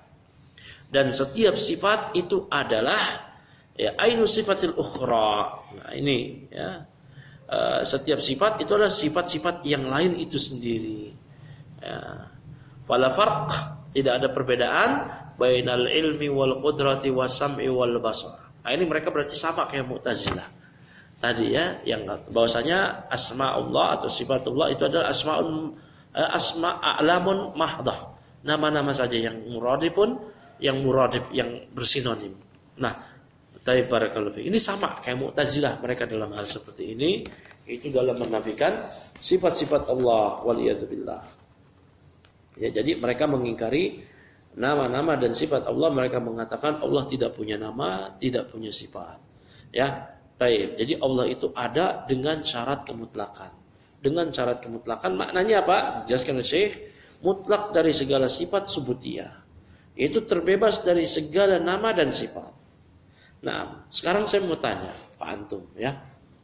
dan setiap sifat itu adalah, ya, ainu sifatil ukhra. Nah, ini, ya, uh, setiap sifat itu adalah sifat-sifat yang lain itu sendiri. Ya. Fala farq, tidak ada perbedaan bainal ilmi wal qudrati wasam'i wal basar. Nah, ini mereka berarti sama kayak Mu'tazilah tadi, ya, yang bahwasanya asma'ullah atau sifatullah itu adalah asma'un asma' a'lamun mahdah, nama-nama saja yang muradifun, yang muradif, yang bersinonim. Nah, tapi barakallahu fi. Ini sama kayak Mu'tazilah mereka dalam hal seperti ini, itu dalam menafikan sifat-sifat Allah, waliyadzubillah. Ya, jadi mereka mengingkari nama-nama dan sifat Allah. Mereka mengatakan Allah tidak punya nama, tidak punya sifat. Ya, taib. Jadi Allah itu ada dengan syarat kemutlakan. Dengan syarat kemutlakan maknanya apa? Dijelaskan oleh Syekh, mutlak dari segala sifat subutiyah. Itu terbebas dari segala nama dan sifat. Nah, sekarang saya mau tanya Pak Antum, ya,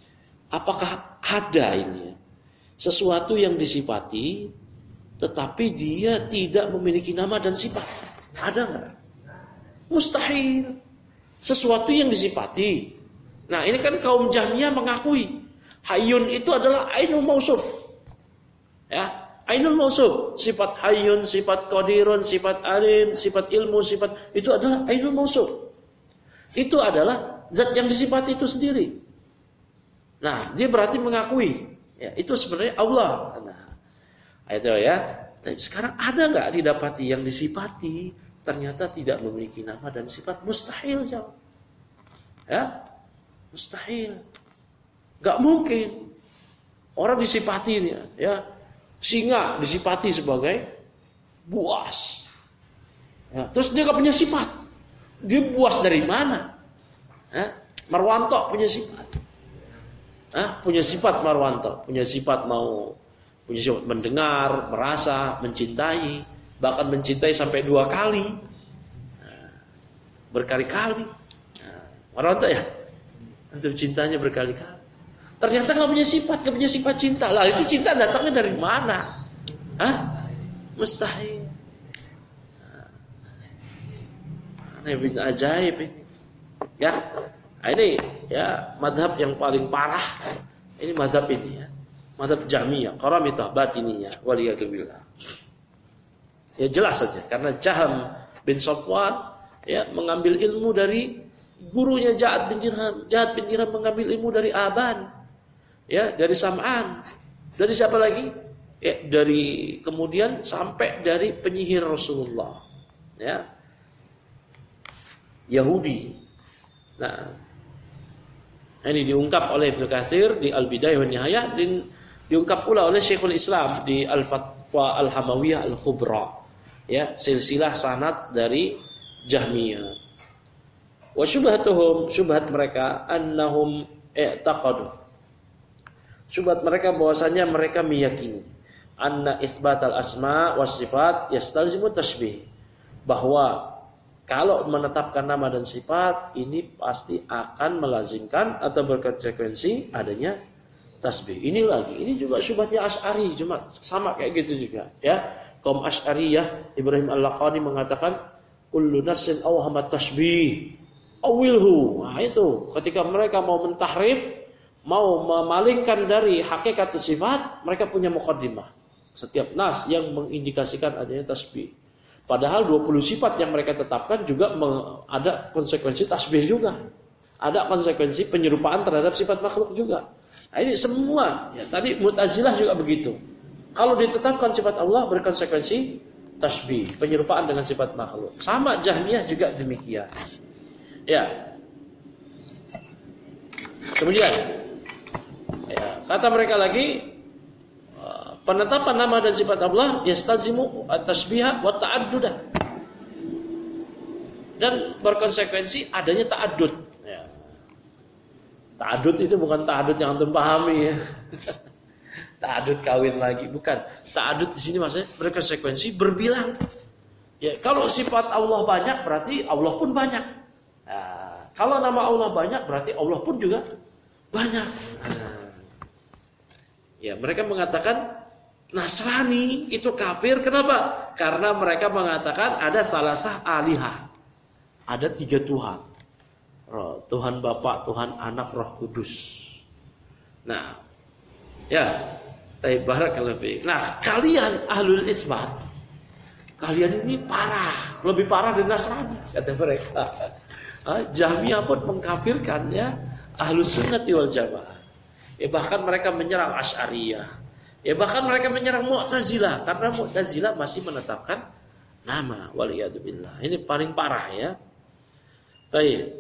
apakah ada ini, ya, sesuatu yang disifati tetapi dia tidak memiliki nama dan sifat? Ada nggak? Mustahil. Sesuatu yang disifati. Nah, ini kan kaum Jahmiyah mengakui hayyun itu adalah ainul mausuf. Ya, ainul mausuf, sifat hayyun, sifat qadirun, sifat alim, sifat ilmu, sifat itu adalah ainul mausuf. Itu adalah zat yang disifati itu sendiri. Nah, dia berarti mengakui, ya, itu sebenarnya Allah. Nah, itu, ya. Tapi sekarang ada nggak didapati yang disifati ternyata tidak memiliki nama dan sifat? Mustahil, jawab. Ya, mustahil. Gak mungkin. Orang disifati, ya, singa disifati sebagai buas. Ya, terus dia gak punya sifat. Dia buas dari mana? Ya, Marwanto punya sifat. Ya, punya sifat Marwanto, punya sifat mau punya sifat mendengar, merasa, mencintai, bahkan mencintai sampai dua kali, nah, berkali-kali. Nah, Marwanto, ya, untuk cintanya berkali-kali. Ternyata nggak punya sifat, nggak punya sifat cinta. Lah, itu cinta datangnya dari mana? Hah? Mustahil. Ini bin ajaib ini. Ya. Nah, ini ya mazhab yang paling parah. Ini mazhab ini ya. Mazhab Jahmiyah, Qaramitah, Batiniyah, waliyadzubillah. Ya jelas saja karena Jaham bin Safwan ya mengambil ilmu dari gurunya Ja'ad bin Dirham. Ja'ad bin Dirham mengambil ilmu dari Aban. Ya, dari Sam'an. Dari siapa lagi? Ya, dari kemudian sampai dari penyihir Rasulullah. Ya. Yahudi. Nah, ini diungkap oleh Ibnu Katsir di Al-Bidayah wan Nihayah dan diungkap pula oleh Syekhul Islam di Al-Fatwa Al-Hamawiyah Al-Kubra. Ya, silsilah sanad dari Jahmiyah. Wa syubhatuhum, syubhat mereka annahum i'taqadu. Syubhat mereka bahwasanya mereka meyakini anna isbatal asma was sifat yastalzimu tashbih. Bahwa kalau menetapkan nama dan sifat ini pasti akan melazimkan atau berkonsekuensi adanya tasbih. Ini lagi, ini juga syubhatnya Asy'ari, cuma sama kayak gitu juga, ya. Kaum Asy'ariyah, Ibrahim Al-Laqani mengatakan kullu nassin awhamat tashbih awilhu. Nah itu ketika mereka mau mentahrif, mau memalingkan dari hakikat sifat, mereka punya muqaddimah. Setiap nas yang mengindikasikan adanya tasbih. Padahal dua puluh sifat yang mereka tetapkan juga ada konsekuensi tasbih juga. Ada konsekuensi penyerupaan terhadap sifat makhluk juga. Nah, ini semua ya, tadi Mu'tazilah juga begitu. Kalau ditetapkan sifat Allah berkonsekuensi tasbih, penyerupaan dengan sifat makhluk. Sama Jahmiyah juga demikian. Ya. Kemudian ya, kata mereka lagi penetapan nama dan sifat Allah yastalzimu at-tasbiha wa ta'addudah. Dan berkonsekuensi adanya ta'addud. Ya. Ta'addud itu bukan ta'addud yang antum pahami ya. Ta'addud kawin lagi, bukan. Ta'addud di sini maksudnya berkonsekuensi berbilang. Ya, kalau sifat Allah banyak berarti Allah pun banyak. Nah, kalau nama Allah banyak berarti Allah pun juga banyak. Nah, ya, mereka mengatakan Nasrani itu kafir. Kenapa? Karena mereka mengatakan ada salasah alihah. Ada tiga Tuhan. Tuhan Bapa, Tuhan Anak, Roh Kudus. Nah, ya, barakallahu fiik. Nah, kalian ahlul isbat, kalian ini parah, lebih parah dari Nasrani kata mereka. Jahmiyah pun mengkafirkan ya ahlus sunnati wal jamaah. Ya, bahkan mereka menyerang Asy'ariyah. Ya, bahkan mereka menyerang Mu'tazilah karena Mu'tazilah masih menetapkan nama. Waliyadzubillah. Ini paling parah ya. Baik.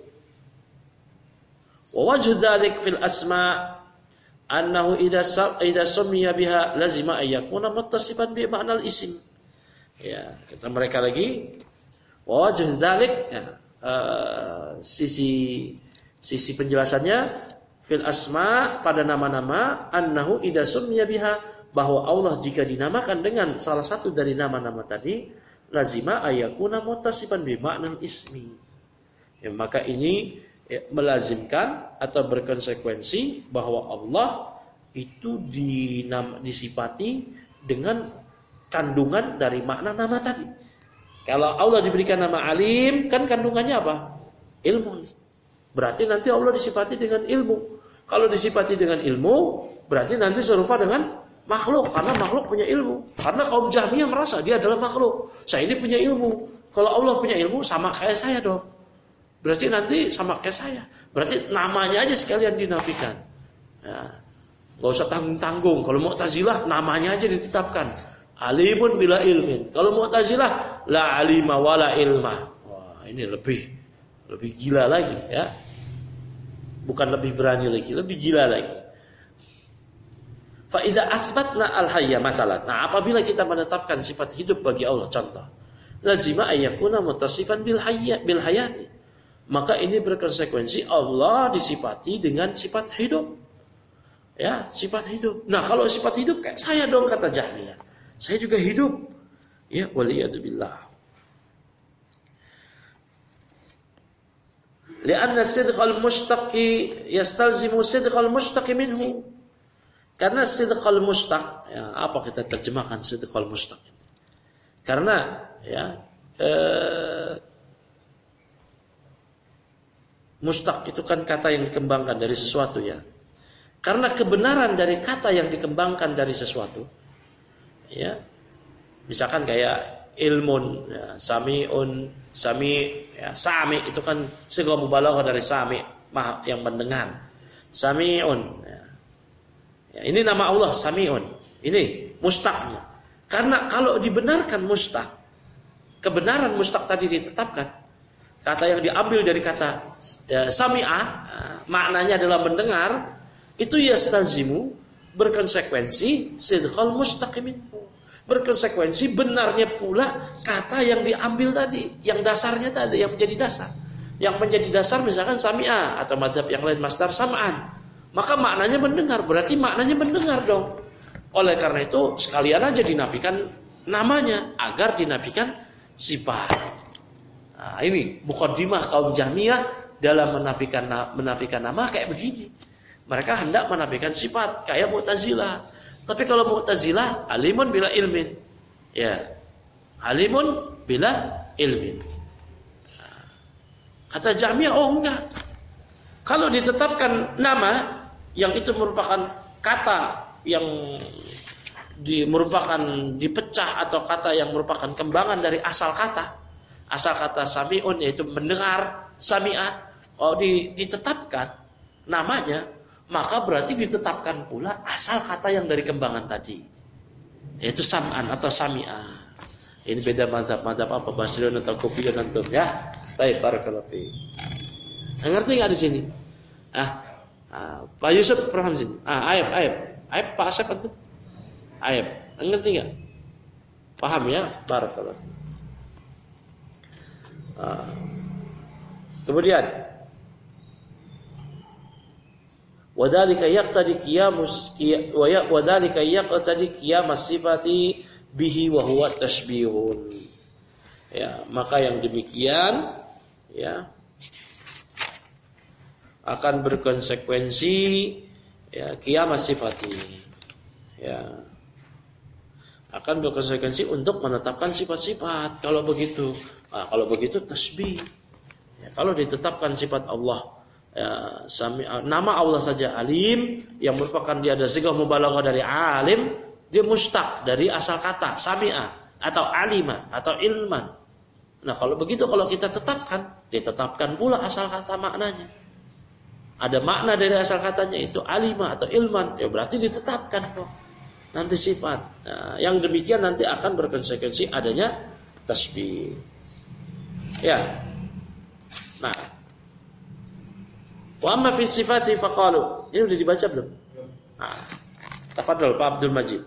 Wa wajhu dzalik fil asma' annahu idza idza sumiya biha lazima ayyakuna muttasifan bi ma'nal isim. Ya, kata mereka lagi wa wajhu dzalik ya, uh, sisi sisi penjelasannya fil asma pada nama-nama annahu idza sumiya biha bahwa Allah jika dinamakan dengan salah satu dari nama-nama tadi lazima ayyakuna muttasifan bi ma'nal ismi. Ya, maka ini ya, melazimkan atau berkonsekuensi bahwa Allah itu dinam, disifati dengan kandungan dari makna nama tadi. Kalau Allah diberikan nama Alim, kan kandungannya apa? Ilmu. Berarti nanti Allah disifati dengan ilmu. Kalau disifati dengan ilmu, berarti nanti serupa dengan makhluk, karena makhluk punya ilmu. Karena kaum Jahmiyah merasa dia adalah makhluk. Saya ini punya ilmu. Kalau Allah punya ilmu sama kayak saya dong. Berarti nanti sama kayak saya. Berarti namanya aja sekalian dinafikan. Ya. Gak usah tanggung-tanggung. Kalau Mu'tazilah namanya aja ditetapkan. Alimun bila ilmin. Kalau Mu'tazilah la alima wala ilma. Wah, ini lebih lebih gila lagi ya. Bukan lebih berani lagi, lebih gila lagi. Fa idza asbatna al-hayya masalan. Nah, apabila kita menetapkan sifat hidup bagi Allah, contoh. Lazima ayyakuna muttasifan bil hayya bil hayati. Maka ini berkonsekuensi Allah disifati dengan sifat hidup. Ya, sifat hidup. Nah, kalau sifat hidup kayak saya dong kata Jahmiyah. Saya juga hidup. Ya, waliyadzubillah. Lianna sidqal mushtaqi yastalzimu sidqal mushtaqi minhu. Karena sidqal mushtaq, ya, apa kita terjemahkan sidqal mushtaq? Karena ya eh, Mustaq itu kan kata yang dikembangkan dari sesuatu ya. Karena kebenaran dari kata yang dikembangkan dari sesuatu, ya, misalkan kayak ilmun, ya, samiun, sami, ya, sami itu kan sigha mubalaghah dari sami, maha yang mendengar. Samiun, ya. Ya, ini nama Allah Samiun. Ini mustaqnya. Karena kalau dibenarkan mustaq, kebenaran mustaq tadi ditetapkan. Kata yang diambil dari kata ya, sami'ah, maknanya adalah mendengar, itu yastazimu, berkonsekuensi sidqal mustaqimin. Berkonsekuensi benarnya pula kata yang diambil tadi, yang dasarnya tadi, yang menjadi dasar. Yang menjadi dasar misalkan sami'ah atau mazhab yang lain masdar sam'an. Maka maknanya mendengar, berarti maknanya mendengar dong. Oleh karena itu sekalian aja dinafikan namanya agar dinafikan sifat. Nah, ini muqaddimah kaum Jahmiyah dalam menafikan menafikan nama kayak begini. Mereka hendak menafikan sifat kayak Mu'tazilah. Tapi kalau Mu'tazilah alimun bila ilmin. Ya. Alimun bila ilmin. Nah, kata Jahmiyah oh enggak. Kalau ditetapkan nama yang itu merupakan kata yang di, merupakan dipecah atau kata yang merupakan kembangan dari asal kata. Asal kata sami'un yaitu mendengar, sami'ah. Kalau di, ditetapkan namanya, maka berarti ditetapkan pula asal kata yang dari kembangan tadi. Yaitu sam'an atau sami'ah. Ini beda mazhab-mazhab apa? Basriun atau Kufi dan antum ya. Baik, barakallahu fi. Ngerti enggak di sini? Ah. Ah, Pak Yusuf paham sini. Ah, Aib, Aib. Aib Pak Asep itu. Aib. Ngerti enggak? Paham ya? Barakallahu fi. Ah. Kemudian wadhalika yaqtadi qiyamus wadhalika yaqtadi qiyamas sifati bihi wa huwa tashbihun. Ya, maka yang demikian ya akan berkonsekuensi ya qiyamas sifati. Ya. Akan berkonsekuensi untuk menetapkan sifat-sifat. Kalau begitu, nah, kalau begitu tasbih. Ya, kalau ditetapkan sifat Allah, ya, sami, nama Allah saja alim, yang merupakan dia ada sigah mubalaghah dari alim, dia mustaq dari asal kata sami'ah atau alima atau ilman. Nah kalau begitu kalau kita tetapkan, ditetapkan pula asal kata maknanya. Ada makna dari asal katanya itu alima atau ilman, ya berarti ditetapkan kok. Nanti sifat. Nah, yang demikian nanti akan berkonsekuensi adanya tasbih. Ya. Nah. Wa amma fi sifati faqalu. Ini sudah dibaca belum? Belum. Nah. Tafadhol Pak Abdul Majid.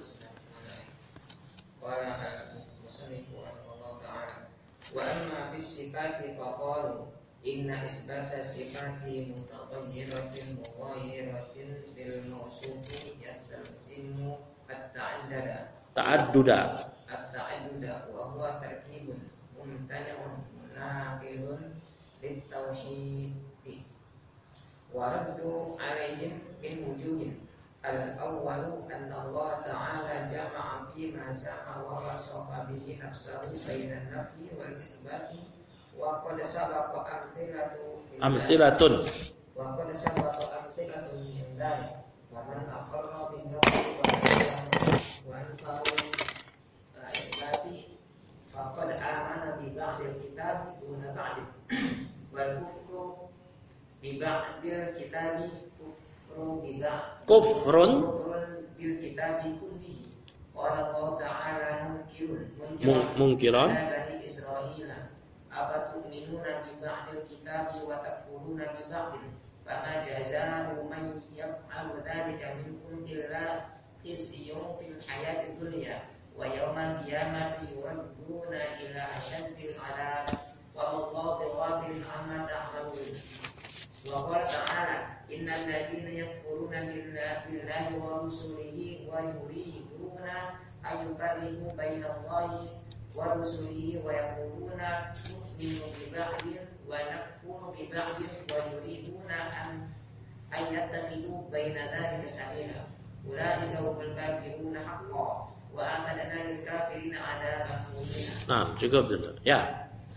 Wa al-musannifu Allah ta'ala. Wa amma fi sifati faqalu inna isbata sifati mutaghayyiratin mughayyiratin bil mawsufi yastalzimu at-ta'addada ta'adduda at-ta'adduda wa huwa tarkibun mumtani'un munaqidun lit-tauhid wa raddu 'alaihim min wujuhin al-awwalu anna Allah ta'ala jama'a fi ma sa'a wa wasafa bihi nafsahu bainan nafyi wal isbati wa qad sabaqa amthilatu amsilatun wa qad sabaqa amthilatun min dhalik wa man aqarra bin nafsi wa ankaru isbati faqad amana bi ba'dil kitabi duna ba'dil wal kufru bi ba'dil kitabi kufru bi ba'd kufrun kufrun bil kitabi kullihi qala Allah ta'ala munkirun munkiran bani Israila afatu'minuna bi ba'dil kitabi wa takfuruna bi ba'dil fama jazaa'u man yaf'alu dzalika minkum illa khizyun fil hayatid dunya wa yawmal qiyamati yuradduna ila ashaddil 'adab wa wallahu bighafilin 'amma ta'malun wa qala ta'ala innal ladzina yakfuruna billahi wa rusulihi wa yuriduna ayyufarriqu bainallahi wa rusulihi wa yaquluna nu'minu bi ba'din wa nakfuru bi ba'din wa yuriduna an ayyattakhidhu baina dzalika sabila ulaika humul kafiruna haqqan wa a'tadna lil kafirina 'adaban muhina. Nah, cukup dulu. Ya.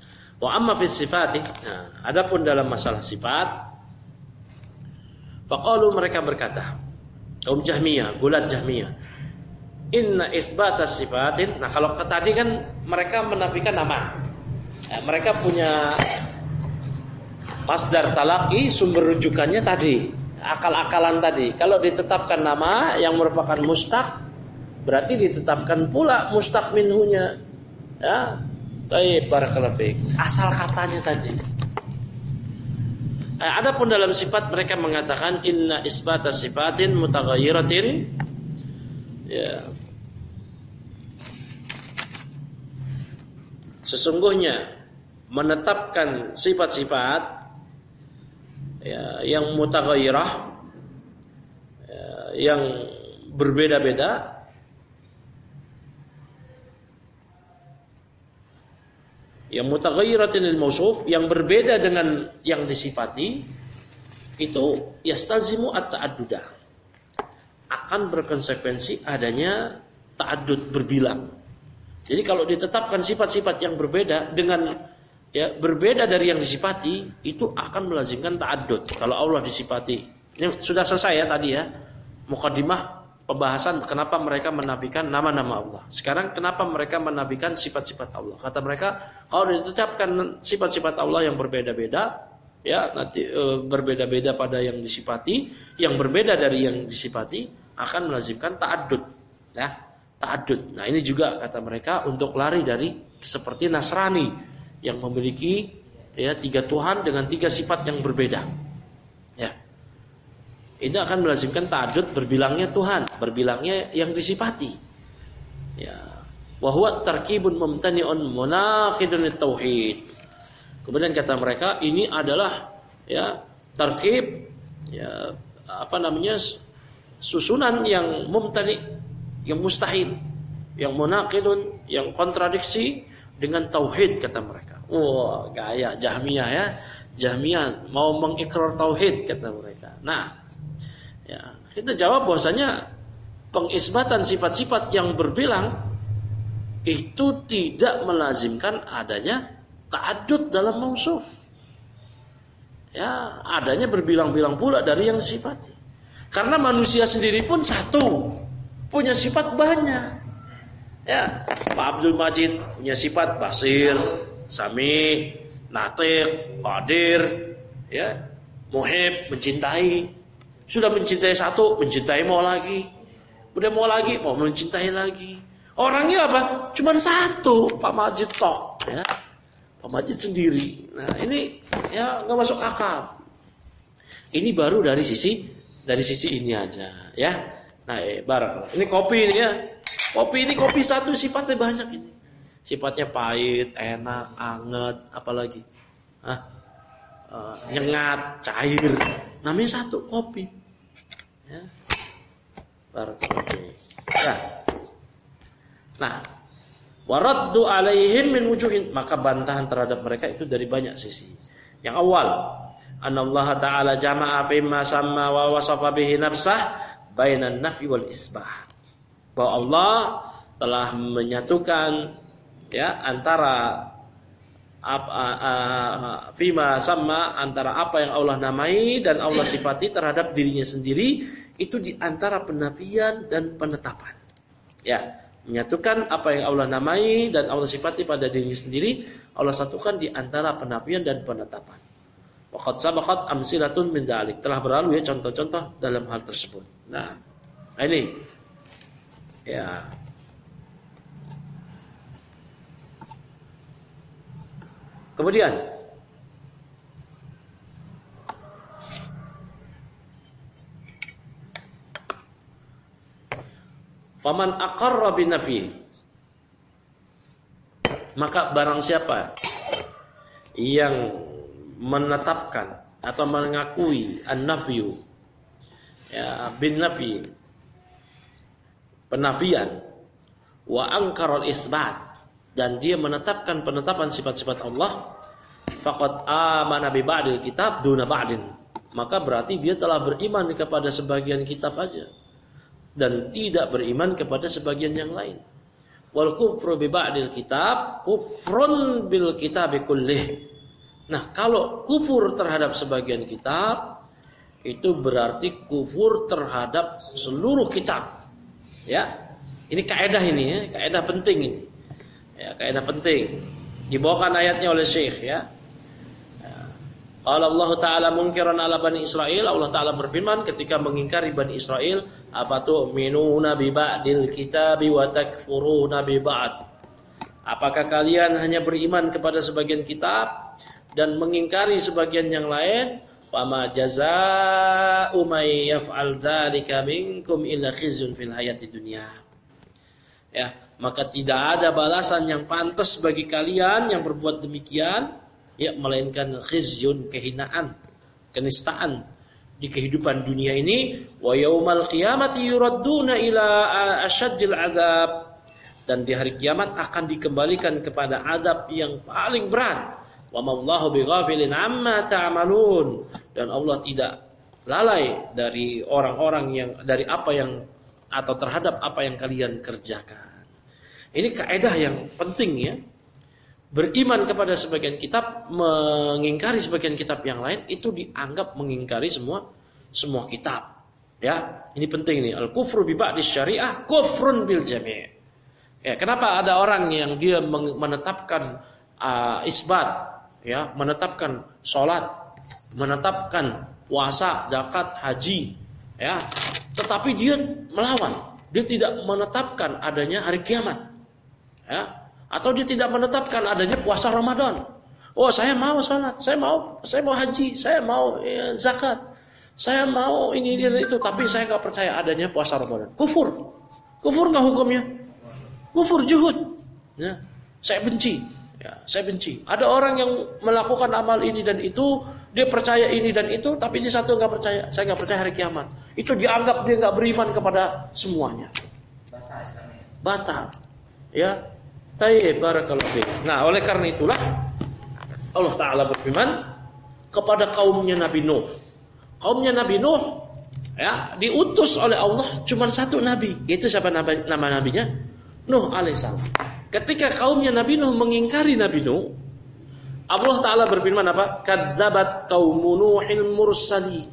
Wa amma fi sifati, nah, adapun dalam masalah sifat, faqalu mereka berkata, kaum Jahmiyah, gulat Jahmiyah, inna isbatas sifatin. Nah, kalau tadi kan mereka menafikan nama. Nah, mereka punya masdar talaki, sumber rujukannya tadi, akal-akalan tadi. Kalau ditetapkan nama yang merupakan mustaq, berarti ditetapkan pula mustaq minhunya. Ya, baik, barakallahu fiik. Asal katanya tadi. Eh, adapun dalam sifat mereka mengatakan inna isbatas sifatin mutaghayyiratin. Ya. Sesungguhnya menetapkan sifat-sifat ya, yang mutaghayyirah, ya, yang berbeda-beda, yang mutaghayyiratin lil mausuf, yang berbeda dengan yang disifati, itu yastalzimu at-ta'adduda, akan berkonsekuensi adanya ta'addud, berbilang. Jadi kalau ditetapkan sifat-sifat yang berbeda dengan ya berbeda dari yang disifati, itu akan melazimkan ta'addud. Kalau Allah disifati, ini sudah selesai ya tadi ya, muqaddimah pembahasan kenapa mereka menafikan nama-nama Allah. Sekarang kenapa mereka menafikan sifat-sifat Allah? Kata mereka, kalau ditetapkan sifat-sifat Allah yang berbeda-beda, ya nanti e, berbeda-beda pada yang disifati, yang berbeda dari yang disifati akan melazimkan ta'addud, ya, ta'addud. Nah, ini juga kata mereka untuk lari dari seperti Nasrani yang memiliki ya tiga Tuhan dengan tiga sifat yang berbeda. Ya. Itu akan melazimkan ta'addud, berbilangnya Tuhan, berbilangnya yang disifati. Ya. Wa huwa tarkibun mumtani'un munaqidun tauhid. Kemudian kata mereka ini adalah ya tarkib, ya apa namanya, susunan yang mumtani, yang mustahil, yang munaqidun, yang kontradiksi dengan tauhid kata mereka. Wah, wow, gaya Jahmiyah ya. Jahmiyah mau mengikrar tauhid kata mereka. Nah, ya, kita jawab bahwasanya pengisbatan sifat-sifat yang berbilang itu tidak melazimkan adanya ta'addud dalam mausuf. Ya, adanya berbilang-bilang pula dari yang disifati. Karena manusia sendiri pun satu, punya sifat banyak. Ya, Pak Abdul Majid punya sifat basir, sami, natiq, qadir, ya, muhib, mencintai. Sudah mencintai satu, mencintai mau lagi. Udah mau lagi, mau mencintai lagi. Orangnya apa? Cuman satu, Pak Majid tok, ya. Pak Majid sendiri. Nah, ini ya enggak masuk akal. Ini baru dari sisi dari sisi ini aja, ya. Nah, eh, barakallah. Ini kopi ini ya. Kopi ini kopi satu sifatnya banyak ini. Sifatnya pahit, enak, anget, apalagi Hah? Uh, nyengat, cair. Namanya satu, kopi. Ya. Barakallahu. Ya. Nah, waraddu alaihim min wujuhin, maka bantahan terhadap mereka itu dari banyak sisi. Yang awal, anallaha ta'ala jama'a fima samma wa wasafa bihi nafsah bainan nafi wal isbat. Bahwa Allah telah menyatukan ya antara apa fima sama, antara apa yang Allah namai dan Allah sifati terhadap dirinya sendiri, itu di antara penafian dan penetapan. Ya, menyatukan apa yang Allah namai dan Allah sifati pada dirinya sendiri, Allah satukan di antara penafian dan penetapan. Waqad sabaqat amsilatun min dzalik, telah berlalu ya contoh-contoh dalam hal tersebut. Nah, ini ya. Kemudian faman aqarra binafi, maka barang siapa yang menetapkan atau mengakui an-nafyu ya bin nafi, penafian, wa angkara al-isbat, dan dia menetapkan penetapan sifat-sifat Allah, faqad amana bi ba'dil kitab duna ba'din, maka berarti dia telah beriman kepada sebagian kitab aja dan tidak beriman kepada sebagian yang lain. wal kufru bi ba'dil kitab kufrun bil kitabi kullih. Nah, kalau kufur terhadap sebagian kitab itu berarti kufur terhadap seluruh kitab. Ya. Ini kaidah ini ya, kaidah penting ini. Ya, kaidah penting. Dibawakan ayatnya oleh Syekh ya. Qala Allah Ta'ala munkiran ala Bani Israel. Allah Ta'ala berfirman ketika mengingkari Bani Israel, apa tu'minuna bi ba'dil kitabi wa takfuruna bi ba'd. Apakah kalian hanya beriman kepada sebagian kitab dan mengingkari sebagian yang lain? Fama jazaa'u may yaf'al dzalika minkum illa khizyun fil hayatid dunya. Ya, maka tidak ada balasan yang pantas bagi kalian yang berbuat demikian, ya, melainkan khizyun, kehinaan, kenistaan di kehidupan dunia ini. Wa yaumal qiyamati yuradduna ila asyaddil azab, dan di hari kiamat akan dikembalikan kepada azab yang paling berat. Wa mallahu bighafilin amma ta'malun, dan Allah tidak lalai dari orang-orang yang dari apa yang atau terhadap apa yang kalian kerjakan. Ini kaidah yang penting ya. Beriman kepada sebagian kitab, mengingkari sebagian kitab yang lain, itu dianggap mengingkari semua semua kitab. Ya, ini penting nih. Al-kufru bi ba'dis syariah kufrun bil jami'. Ya, kenapa ada orang yang dia menetapkan uh, isbat, ya, menetapkan salat, menetapkan puasa, zakat, haji, ya, tetapi dia melawan, dia tidak menetapkan adanya hari kiamat, ya, atau dia tidak menetapkan adanya puasa Ramadan. Oh, saya mau salat, saya mau, saya mau haji, saya mau ya, zakat, saya mau ini ini itu, tapi saya nggak percaya adanya puasa Ramadan. Kufur, kufur nggak hukumnya? Kufur juhud. Ya, saya benci. Ya, saya benci. Ada orang yang melakukan amal ini dan itu, dia percaya ini dan itu, tapi dia satu nggak percaya. Saya nggak percaya hari kiamat. Itu dianggap dia nggak beriman kepada semuanya. Batal Islamnya. Batal. Ya. Tayyib, barakallahu fiik. Nah, oleh karena itulah Allah Ta'ala berfirman kepada kaumnya Nabi Nuh. Kaumnya Nabi Nuh, ya, diutus oleh Allah cuma satu nabi. Itu siapa nama, nama nabinya? Nuh alaihissalam. Ketika kaumnya Nabi Nuh mengingkari Nabi Nuh, Allah Ta'ala berfirman apa? Kadzabat qaumu Nuhil mursalin.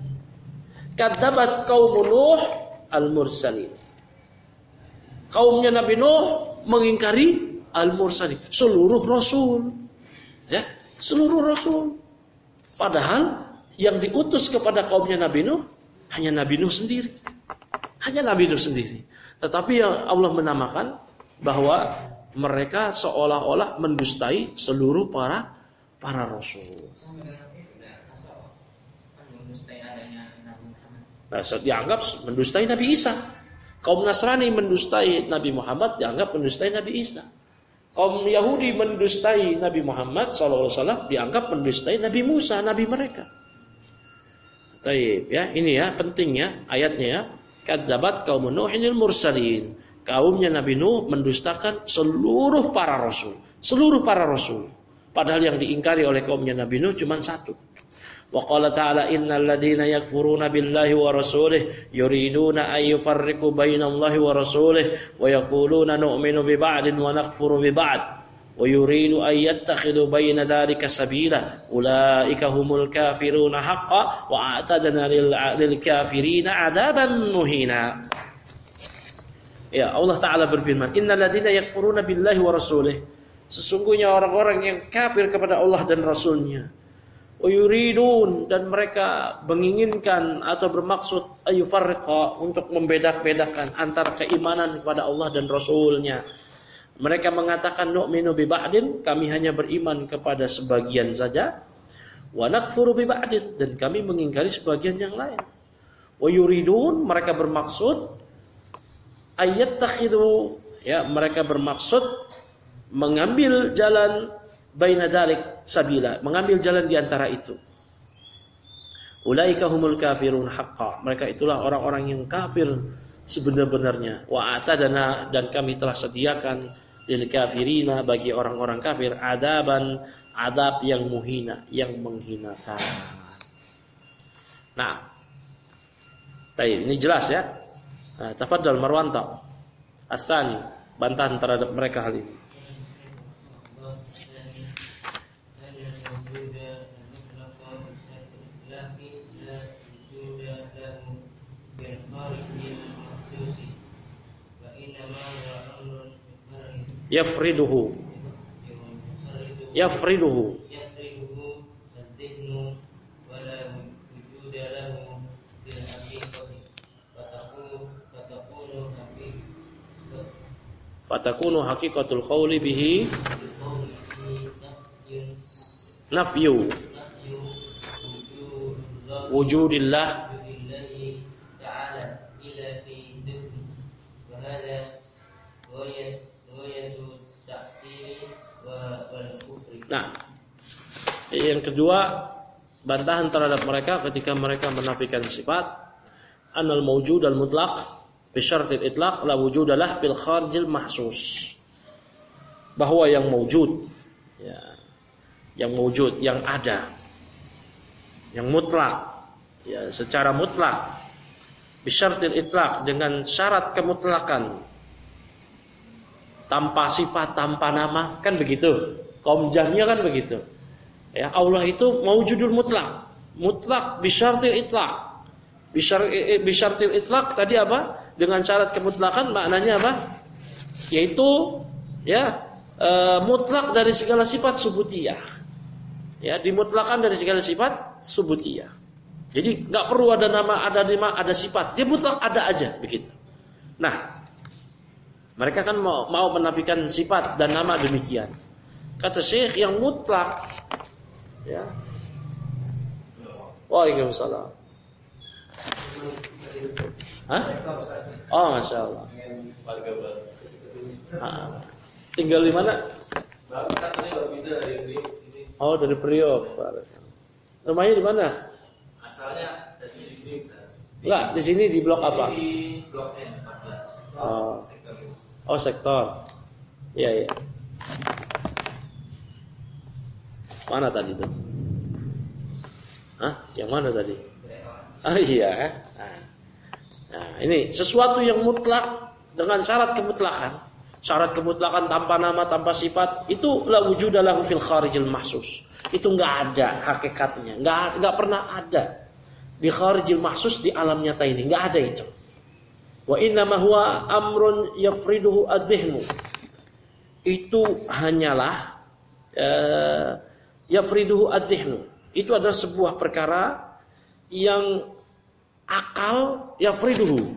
Kadzabat qaumu Nuh al-mursalin. Kaumnya Nabi Nuh mengingkari al-mursalin, seluruh rasul. Ya, seluruh rasul. Padahal yang diutus kepada kaumnya Nabi Nuh hanya Nabi Nuh sendiri. Hanya Nabi Nuh sendiri. Tetapi yang Allah menamakan bahwa mereka seolah-olah mendustai seluruh para para rasul. Nah, dianggap mendustai Nabi Isa. Kaum Nasrani mendustai Nabi Muhammad, dianggap mendustai Nabi Isa. Kaum Yahudi mendustai Nabi Muhammad shallallahu alaihi wasallam, dianggap mendustai Nabi Musa, nabi mereka. Taib, ya, ini ya pentingnya ayatnya ya. Kadzabat qaumun Nuhil mursalin. Kaumnya Nabi Nuh mendustakan seluruh para rasul, seluruh para rasul. Padahal yang diingkari oleh kaumnya Nabi Nuh cuma satu. Wa qala ta'ala innal ladzina yakfuruna billahi wa rasulih yuriduna ay yufarriqu bainallahi wa rasulih wa yaquluna nu'minu bi ba'din wa nakfuru bi ba'd wa yuridu ay yattakhidhu baina dzalika sabila ulaika humul kafiruna haqqan wa a'tadna lil kafirina 'adaban muhina. Ya, Allah Ta'ala berfirman, innal ladzina yakfuruna billahi wa rasulih, sesungguhnya orang-orang yang kafir kepada Allah dan Rasulnya, wa yuridun, dan mereka menginginkan atau bermaksud ayufarriqa, untuk membedak-bedakan antara keimanan kepada Allah dan Rasulnya. Mereka mengatakan nu'minu bi ba'din, kami hanya beriman kepada sebagian saja, wa nakfuru bi ba'din, dan kami mengingkari sebagian yang lain. Wa yuridun, mereka bermaksud ayat takhidu, ya, mereka bermaksud mengambil jalan baina dzalik sabila, mengambil jalan di antara itu. Ulaika humul kafirun haqqan, mereka itulah orang-orang yang kafir sebenar-benarnya. Wa atadana, dan kami telah sediakan lil kafirina, bagi orang-orang kafir, adaban, adab yang muhina, yang menghinakan. Nah, tadi ini jelas ya. Nah, tafadhal Marwan ta. Asani, bantahan terhadap mereka hal ini. Yafriduhu Yafriduhu Fatakunu haqiqatul qawli bihi nafyu wujudillah Nah, yang kedua, bantahan terhadap mereka ketika mereka menafikan sifat anal mawjud al mutlaq bi syartil itlaq la wujudalah bil kharijil mahsus. Bahwa yang mawjud ya, yang mawjud, yang ada, yang mutlak ya, secara mutlak bi syartil itlaq, dengan syarat kemutlakan, tanpa sifat, tanpa nama, kan begitu. Kaum Jahmiyah kan begitu. Ya, Allah itu maujudul mutlak. Mutlak bisyartil itlaq. Bisyartil itlaq tadi apa? Dengan syarat kemutlakan maknanya apa? Yaitu ya e, mutlak dari segala sifat subutiyah. Ya, dimutlakan dari segala sifat subutiyah. Jadi enggak perlu ada nama, ada nama, ada sifat. Dia mutlak ada aja begitu. Nah, mereka kan mau, mau menafikan sifat dan nama demikian. Kata Syekh yang mutlak ya. Waalaikumsalam. Hah? Oh, Masya Allah. Ah. Tinggal di mana? Oh, dari Priok. Rumahnya di mana? Asalnya dari Priok. Enggak, di sini di blok apa? Di blok N empat belas. Oh. Oh, sektor. Iya, iya. Mana tadi tuh? Hah? Yang mana tadi? Ah iya. Nah, nah, ini sesuatu yang mutlak dengan syarat kemutlakan. Syarat kemutlakan tanpa nama, tanpa sifat, itu la wujudalahu fil kharijil mahsus. Itu enggak ada hakikatnya, enggak enggak pernah ada di kharijil mahsus, di alam nyata ini, enggak ada itu. Wa inna ma huwa amrun yafriduhu adh-dhihnu. Itu hanyalah eh, yafriduhu adh-dhihnu. Itu adalah sebuah perkara yang akal yafriduhu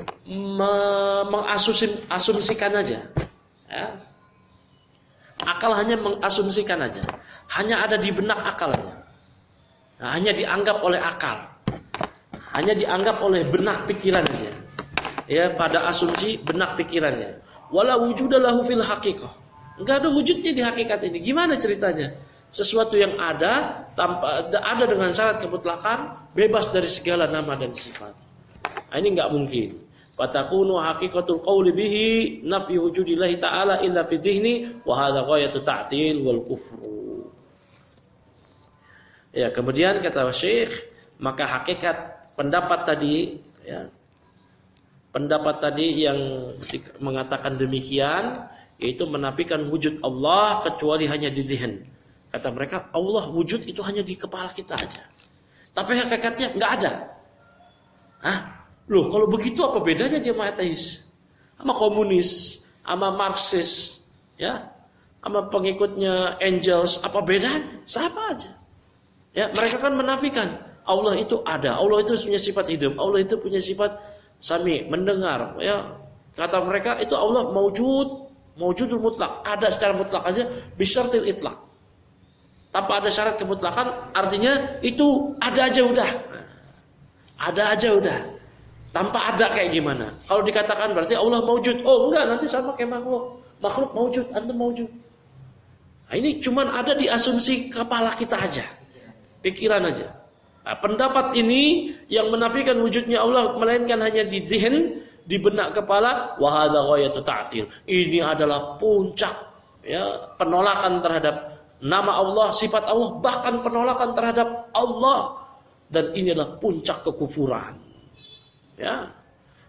mengasumsikan aja. Ya. Akal hanya mengasumsikan aja. Hanya ada di benak akalnya. Nah, hanya dianggap oleh akal. Hanya dianggap oleh benak pikiran aja. Ya, pada asumsi benak pikirannya. Wala wujudalahu fil haqiqah. Enggak ada wujudnya di hakikat ini. Gimana ceritanya? Sesuatu yang ada tanpa ada dengan syarat kemutlakan, bebas dari segala nama dan sifat. Nah, ini enggak mungkin. Fatakunu haqiqatul qawli bihi nafi wujudillahi ta'ala illa fi dhihni wa hadha ghayatu ta'til wal kufru. Ya, kemudian kata Syekh, maka hakikat pendapat tadi ya, pendapat tadi yang mengatakan demikian, yaitu menafikan wujud Allah kecuali hanya di dzihn. Kata mereka, Allah wujud itu hanya di kepala kita aja. Tapi hakikatnya enggak ada. Hah? Loh, kalau begitu apa bedanya dia sama ateis? Sama komunis, sama Marxis, ya? Sama pengikutnya Engels, apa bedanya? Sama aja. Ya, mereka kan menafikan Allah itu ada, Allah itu punya sifat hidup, Allah itu punya sifat sami, mendengar, ya. Kata mereka itu Allah maujud, maujudul mutlak, ada secara mutlak aja, bisyartil itlaq. Tanpa ada syarat kemutlakan, artinya itu ada aja udah. Ada aja udah. Tanpa ada kayak gimana? Kalau dikatakan berarti Allah maujud. Oh enggak, nanti sama kayak makhluk. Makhluk maujud, antum maujud. Nah, ini cuman ada di asumsi kepala kita aja. Pikiran aja. Nah, pendapat ini yang menafikan wujudnya Allah melainkan hanya di dzihn, di benak kepala, wa hadza ghayatu ta'til. Ini adalah puncak ya penolakan terhadap nama Allah, sifat Allah, bahkan penolakan terhadap Allah, dan inilah puncak kekufuran. Ya.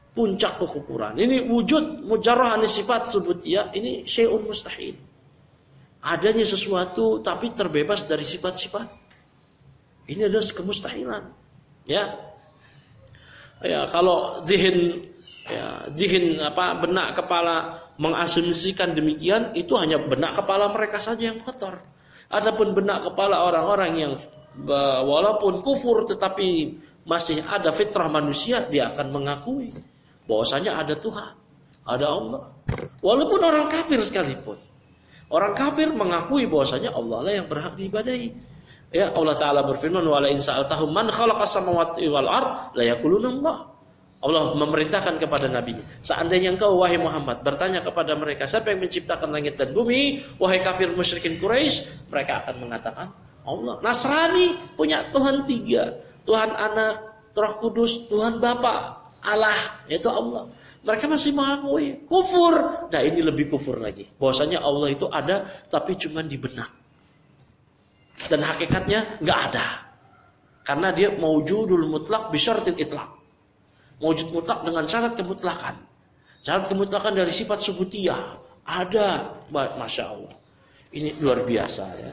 puncak kekufuran. Ini wujud mujarrah sifat subutiyah, ini syai'un mustahil. Adanya sesuatu tapi terbebas dari sifat-sifat. Ini adalah kemustahilan. Ya. Ya, kalau zihin ya, zihin apa benak kepala mengasumsikan demikian, itu hanya benak kepala mereka saja yang kotor. Adapun benak kepala orang-orang yang walaupun kufur tetapi masih ada fitrah manusia, dia akan mengakui bahwasanya ada Tuhan, ada Allah. Walaupun orang kafir sekalipun. Orang kafir mengakui bahwasanya Allah lah yang berhak diibadahi. Ya, Allah Ta'ala berfirman, "Wa la in sa'altahum man khalaqas samawati wal ard la yaquluna Allah." Allah memerintahkan kepada Nabi, seandainya engkau wahai Muhammad bertanya kepada mereka, siapa yang menciptakan langit dan bumi, wahai kafir musyrikin Quraisy, mereka akan mengatakan Allah. Nasrani punya Tuhan tiga, Tuhan Anak, Roh Kudus, Tuhan Bapa, Allah, yaitu Allah. Mereka masih mengakui kufur. Nah, ini lebih kufur lagi. Bahwasanya Allah itu ada tapi cuma di benak. Dan hakikatnya nggak ada. Karena dia maujudul mutlak bisyaratil itlaq. Maujud mutlak dengan syarat kemutlakan. Syarat kemutlakan dari sifat subutiyah ada. Masya Allah. Ini luar biasa ya.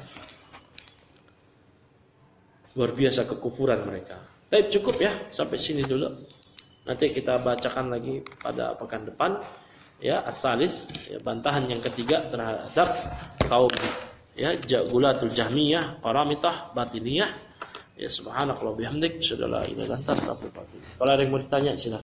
Luar biasa kekufuran mereka. Tapi cukup ya, sampai sini dulu. Nanti kita bacakan lagi pada pekan depan ya, as-salis ya, bantahan yang ketiga terhadap kaum ya Gulatul Jahmiyah, Qaramitah, Batiniyah. Ya subhanakallah bihamdik, asyhadu an la ilaha illa anta astaghfiruka wa atubu ilaik. Kalau ada yang mau ditanya silakan.